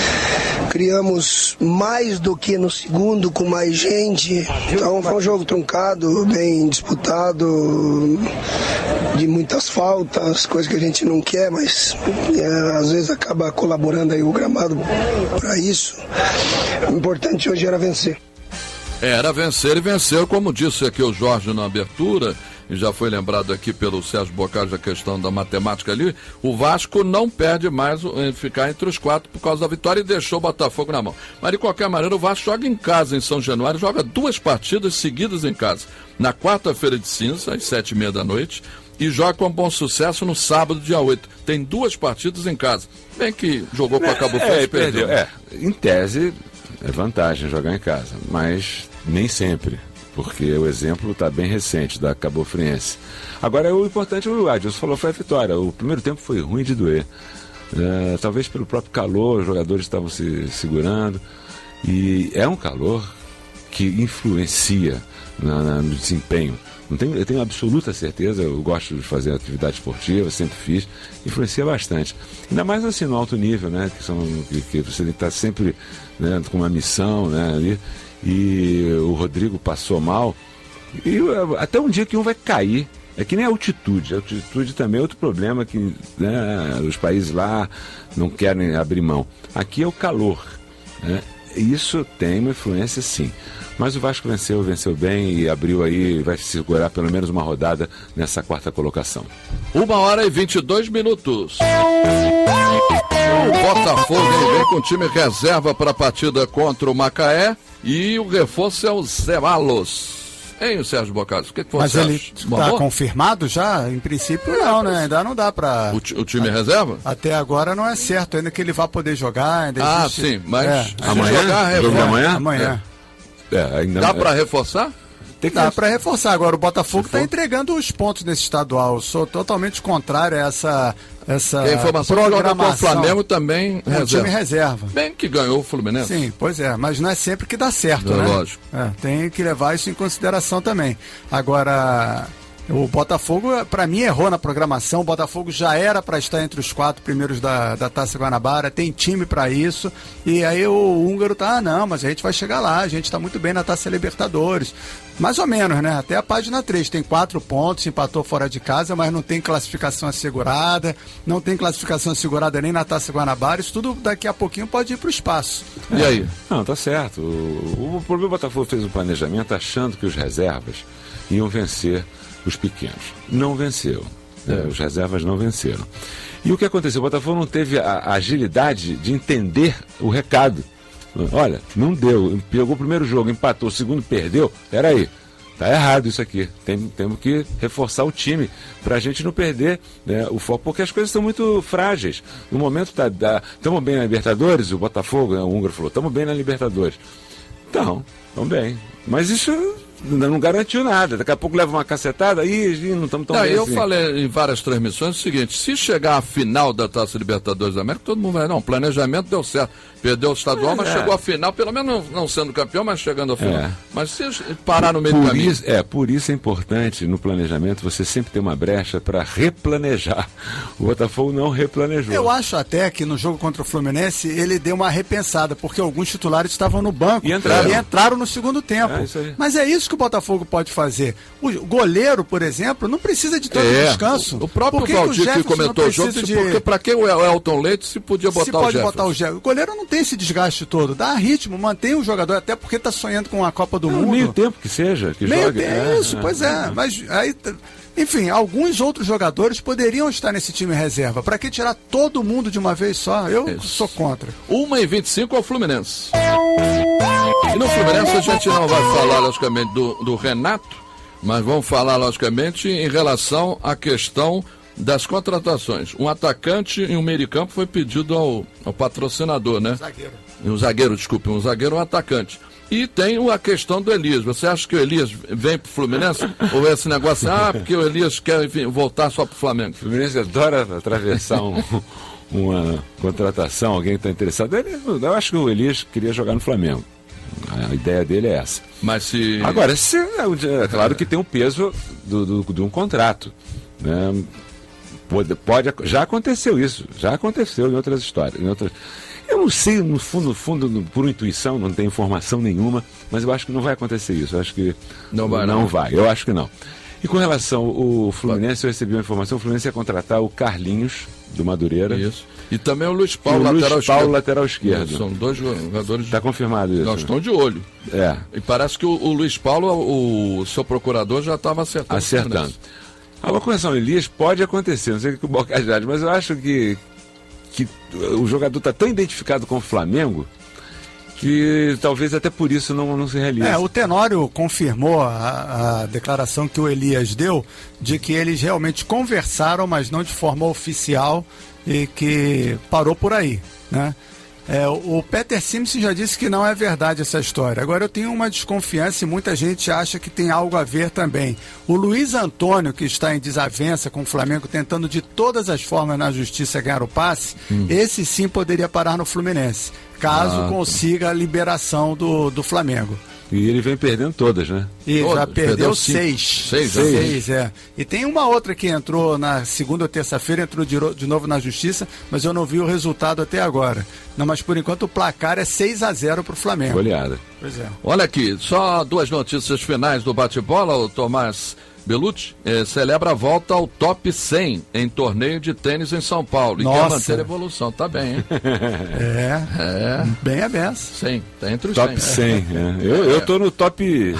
R: Criamos mais do que no segundo, com mais gente. Então foi um jogo truncado, bem disputado, de muitas faltas, coisa que a gente não quer, mas é, às vezes acaba colaborando aí o gramado para isso. O importante hoje era vencer.
C: Era vencer e venceu, como disse aqui o Jorge na abertura, e já foi lembrado aqui pelo Sérgio Bocardi a questão da matemática ali, o Vasco não perde mais em ficar entre os quatro por causa da vitória e deixou o Botafogo na mão. Mas de qualquer maneira o Vasco joga em casa em São Januário, joga duas partidas seguidas em casa. Na quarta-feira de cinza, às sete e meia da noite, e joga com bom sucesso no sábado, dia oito. Tem duas partidas em casa. Bem que jogou com a Cabo Frense
D: É,
C: e perdeu.
D: É, em tese é vantagem jogar em casa, mas nem sempre. Porque o exemplo está bem recente da Cabo Friense. Agora, o importante, o Adilson falou, foi a vitória. O primeiro tempo foi ruim de doer. É, talvez pelo próprio calor, os jogadores estavam se segurando. E é um calor que influencia na, na, no desempenho. Não tenho, eu tenho absoluta certeza, eu gosto de fazer atividade esportiva, sempre fiz, influencia bastante. Ainda mais assim no alto nível, né? Que, são, que, que você tem que estar sempre, né, com uma missão, né, ali. E o Rodrigo passou mal, e até um dia que um vai cair. É que nem a altitude. A altitude também é outro problema que, né, os países lá não querem abrir mão. Aqui é o calor, né? Isso tem uma influência, sim. Mas o Vasco venceu, venceu bem e abriu aí, vai segurar pelo menos uma rodada nessa quarta colocação.
C: Uma hora e vinte e dois minutos. O Botafogo vem com o time reserva para a partida contra o Macaé e o reforço é o Zé Malos. Hein, o Sérgio Bocardi? O que, que você
K: Mas
C: acha?
K: ele está confirmado já? Em princípio não, né? Ainda não dá para...
C: O, o time reserva?
K: Até agora não é certo, ainda que ele vá poder jogar. Ainda
C: Ah,
K: existe...
C: sim, mas
K: é.
C: amanhã? Jogar,
D: Jogo de amanhã?
K: Amanhã.
D: É. É, ainda...
C: Dá para reforçar?
K: Tem que Dá para reforçar. Agora, o Botafogo está entregando os pontos nesse estadual. Eu sou totalmente contrário a essa, essa
C: e a informação
K: programação.
C: Que joga com o Flamengo também
K: um
C: reserva.
K: time reserva.
C: Bem que ganhou o Fluminense.
K: Sim, pois é. Mas não é sempre que dá certo,
C: é,
K: né?
C: Lógico.
K: É, tem que levar isso em consideração também. Agora... O Botafogo, para mim, errou na programação. O Botafogo já era para estar entre os quatro primeiros da, da Taça Guanabara, tem time para isso. E aí o húngaro tá, ah, não, mas a gente vai chegar lá, a gente está muito bem na Taça Libertadores. Mais ou menos, né? Até a página três, tem quatro pontos, empatou fora de casa, mas não tem classificação assegurada, não tem classificação assegurada nem na Taça Guanabara. Isso tudo daqui a pouquinho pode ir para o espaço.
C: E aí?
D: Não, tá certo. O, o problema, o Botafogo fez um planejamento achando que os reservas iam vencer os pequenos. Não venceu. É. Os reservas não venceram. E o que aconteceu? O Botafogo não teve a, a agilidade de entender o recado. Olha, não deu. Pegou o primeiro jogo, empatou, o segundo perdeu. Peraí, tá errado isso aqui. Tem, temos que reforçar o time para a gente não perder, né, o foco, porque as coisas estão muito frágeis. No momento tá, da estamos bem na Libertadores, o Botafogo, né, o húngaro falou, estamos bem na Libertadores. Então, estamos bem. Mas isso não garantiu nada. Daqui a pouco leva uma cacetada e não estamos tão
C: não,
D: bem
C: eu
D: assim.
C: falei em várias transmissões o seguinte: se chegar à final da Taça Libertadores da América, todo mundo vai, não, o planejamento deu certo. Perdeu o estadual, é, mas é. chegou à final, pelo menos não, não sendo campeão, mas chegando à final. É. Mas se parar no meio
D: por
C: do caminho...
D: Isso, é, por isso é importante no planejamento você sempre ter uma brecha para replanejar. O Botafogo não replanejou.
K: Eu acho até que no jogo contra o Fluminense ele deu uma repensada, porque alguns titulares estavam no banco
D: e entraram,
K: e entraram no segundo tempo.
D: É isso aí.
K: Mas é isso que que o Botafogo pode fazer? O goleiro, por exemplo, não precisa de todo
C: É,
K: descanso.
C: O próprio
K: Por que
C: Valdir
K: que o
C: que
K: Jefferson
C: comentou
K: não
C: o jogo,
K: precisa
C: disse,
K: de-
C: porque pra que o Elton Leite se podia botar
K: se
C: o
K: pode
C: Jefferson?
K: botar o Jefferson. O goleiro não tem esse desgaste todo. Dá ritmo, mantém o jogador, até porque tá sonhando com a Copa do
D: Não,
K: Mundo.
D: meio tempo que seja, que
K: Meio
D: jogue.
K: tempo,
D: É,
K: isso,
D: é,
K: pois é. Mas aí, t- enfim, alguns outros jogadores poderiam estar nesse time reserva. Pra que tirar todo mundo de uma vez só? Eu sou contra.
C: uma e vinte e cinco ao Fluminense. E no Fluminense a gente não vai falar, logicamente, do, do Renato, mas vamos falar, logicamente, em relação à questão das contratações. Um atacante e um meio de campo foi pedido ao, ao patrocinador, né?
K: Zagueiro.
C: Um zagueiro, desculpe, um zagueiro e um atacante. E tem a questão do Elias. Você acha que o Elias vem pro Fluminense? Ou esse negócio, ah, porque o Elias quer enfim, voltar só pro Flamengo?
D: O Fluminense adora atravessar um, uma contratação, alguém está interessado. Ele, eu acho que o Elias queria jogar no Flamengo. A ideia dele é essa.
C: Mas se...
D: Agora, se, é claro que tem o peso do, do, de um contrato. Né? Pode, pode, já aconteceu isso, já aconteceu em outras histórias. Em outras... Eu não sei, no fundo, no fundo, no, por intuição, não tenho informação nenhuma, mas eu acho que não vai acontecer isso. Eu acho que
C: não vai.
D: Não,
C: não
D: vai, eu acho que não. E com relação ao Fluminense, eu recebi uma informação, o Fluminense ia contratar o Carlinhos, do Madureira.
C: Isso. E também o Luiz Paulo,
D: o Luiz
C: lateral
D: Paulo,
C: esquerdo.
D: lateral esquerdo.
C: Isso, são dois jogadores.
D: Está confirmado isso.
C: Nós estamos de olho.
D: É.
C: E parece que o, o Luiz Paulo, o, o seu procurador, já estava acertando.
D: Acertando. Agora, com relação ao Elias, pode acontecer, não sei o que o Bocajade, mas eu acho que, que o jogador está tão identificado com o Flamengo que talvez até por isso não, não se realize.
K: É, o Tenório confirmou a, a declaração que o Elias deu de que eles realmente conversaram, mas não de forma oficial, e que parou por aí, né? É, o Peter Simpson já disse que não é verdade essa história. Agora eu tenho uma desconfiança e muita gente acha que tem algo a ver também. O Luiz Antônio, que está em desavença com o Flamengo, tentando de todas as formas na justiça ganhar o passe, hum. esse sim poderia parar no Fluminense, caso ah, consiga a liberação do, do Flamengo.
D: E ele vem perdendo todas, né?
K: E
C: Todas,
K: já perdeu,
C: perdeu
K: seis.
C: Seis,
K: seis,
C: seis,
K: é. E tem uma outra que entrou na segunda ou terça-feira, entrou de, de novo na justiça, mas eu não vi o resultado até agora. Não, mas por enquanto o placar é seis a zero pro Flamengo.
D: Goleada.
K: Pois é.
C: Olha aqui, só duas notícias finais do bate-bola. O Tomás Belucci eh, celebra a volta ao top cem em torneio de tênis em São Paulo. E
K: Nossa.
C: quer manter a evolução. Tá bem, hein?
K: É.
C: É.
K: Bem aberto.
C: cem. Tá entre os
D: top
C: cem.
D: cem. É. Eu, eu tô no top.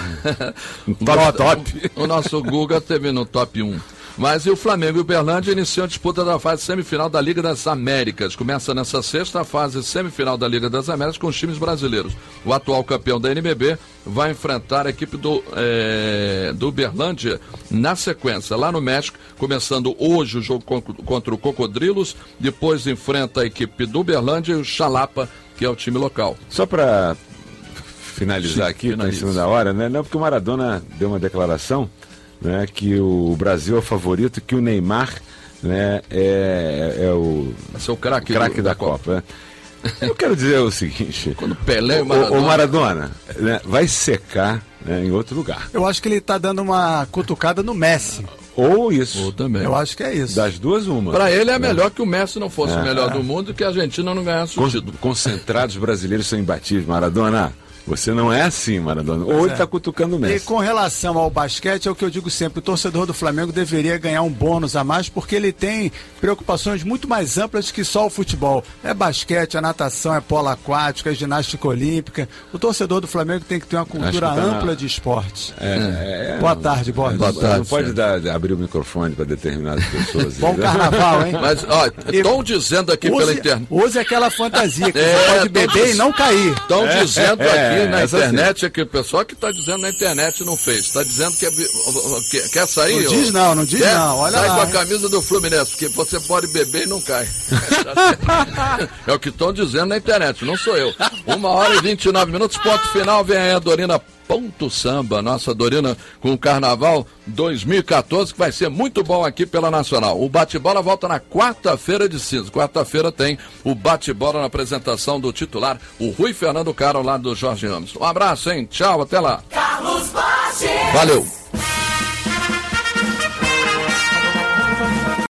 D: top, top.
C: O nosso Guga teve no top um. Mas e o Flamengo e o Uberlândia iniciam a disputa da fase semifinal da Liga das Américas. Começa nessa sexta a fase semifinal da Liga das Américas com os times brasileiros. O atual campeão da N B B vai enfrentar a equipe do, é, do Uberlândia na sequência, lá no México, começando hoje o jogo contra o Cocodrilos, depois enfrenta a equipe do Uberlândia e o Xalapa, que é o time local.
D: Só para finalizar
C: Sim,
D: aqui, tá em
C: finaliza.
D: cima da hora, né? Não, porque o Maradona deu uma declaração, né, que o Brasil é o favorito, que o Neymar, né, é, é o
C: Esse é o craque
D: craque
C: do-
D: da,
C: da
D: Copa. né? Eu quero dizer o seguinte:
C: Quando Pelé e
D: o,
C: Maradona-
D: o Maradona né, vai secar, né, em outro lugar.
K: Eu acho que ele tá dando uma cutucada no Messi.
D: Ou isso.
C: Ou também.
K: Eu acho que é isso.
D: Das duas, uma.
C: Para ele é
D: né?
C: melhor que o Messi não fosse
D: É.
C: o melhor do mundo e que a Argentina não ganhasse o
D: Con-
C: título.
D: Concentrados brasileiros são imbatíveis. Maradona, você não é assim, Maradona. Ou
K: Pois
D: ele
K: é.
D: tá cutucando o
K: E
D: Messi.
K: com relação ao basquete, é o que eu digo sempre, o torcedor do Flamengo deveria ganhar um bônus a mais, porque ele tem preocupações muito mais amplas que só o futebol. É basquete, é natação, é polo aquático, é ginástica olímpica. O torcedor do Flamengo tem que ter uma cultura
D: Acho que tá na-
K: ampla de esportes.
D: É, é,
K: Boa tarde, Borges.
C: Boa tarde,
D: Não pode
C: Sérgio.
D: dar, abrir o microfone para determinadas pessoas.
K: Bom carnaval, hein?
C: Mas, ó, estão dizendo aqui pela
K: Use,
C: internet.
K: use aquela fantasia que
C: É,
K: você pode
C: tão
K: beber
C: diz-
K: e não cair.
C: Estão
D: É,
C: dizendo
D: é,
C: aqui na
D: essa
C: internet, aqui, o pessoal que está dizendo na internet não fez. Está dizendo que, é, que- quer sair?
K: Não diz
C: ô?
K: não, não diz
C: Quer?
K: não, olha
C: Sai
K: lá,
C: com a
K: hein?
C: camisa do Fluminense, porque você pode beber e não cai. É o que estão dizendo na internet, não sou eu. Uma hora e vinte e nove minutos, ponto final, vem aí a Dorina Ponto Samba, nossa Dorina com o Carnaval dois mil e quatorze, que vai ser muito bom aqui pela Nacional. O bate-bola volta na quarta-feira de cinza. Quarta-feira tem o bate-bola na apresentação do titular, o Rui Fernando Caro, lá do Jorge Ramos. Um abraço, hein? Tchau, até lá.
A: Carlos Borges.
C: Valeu.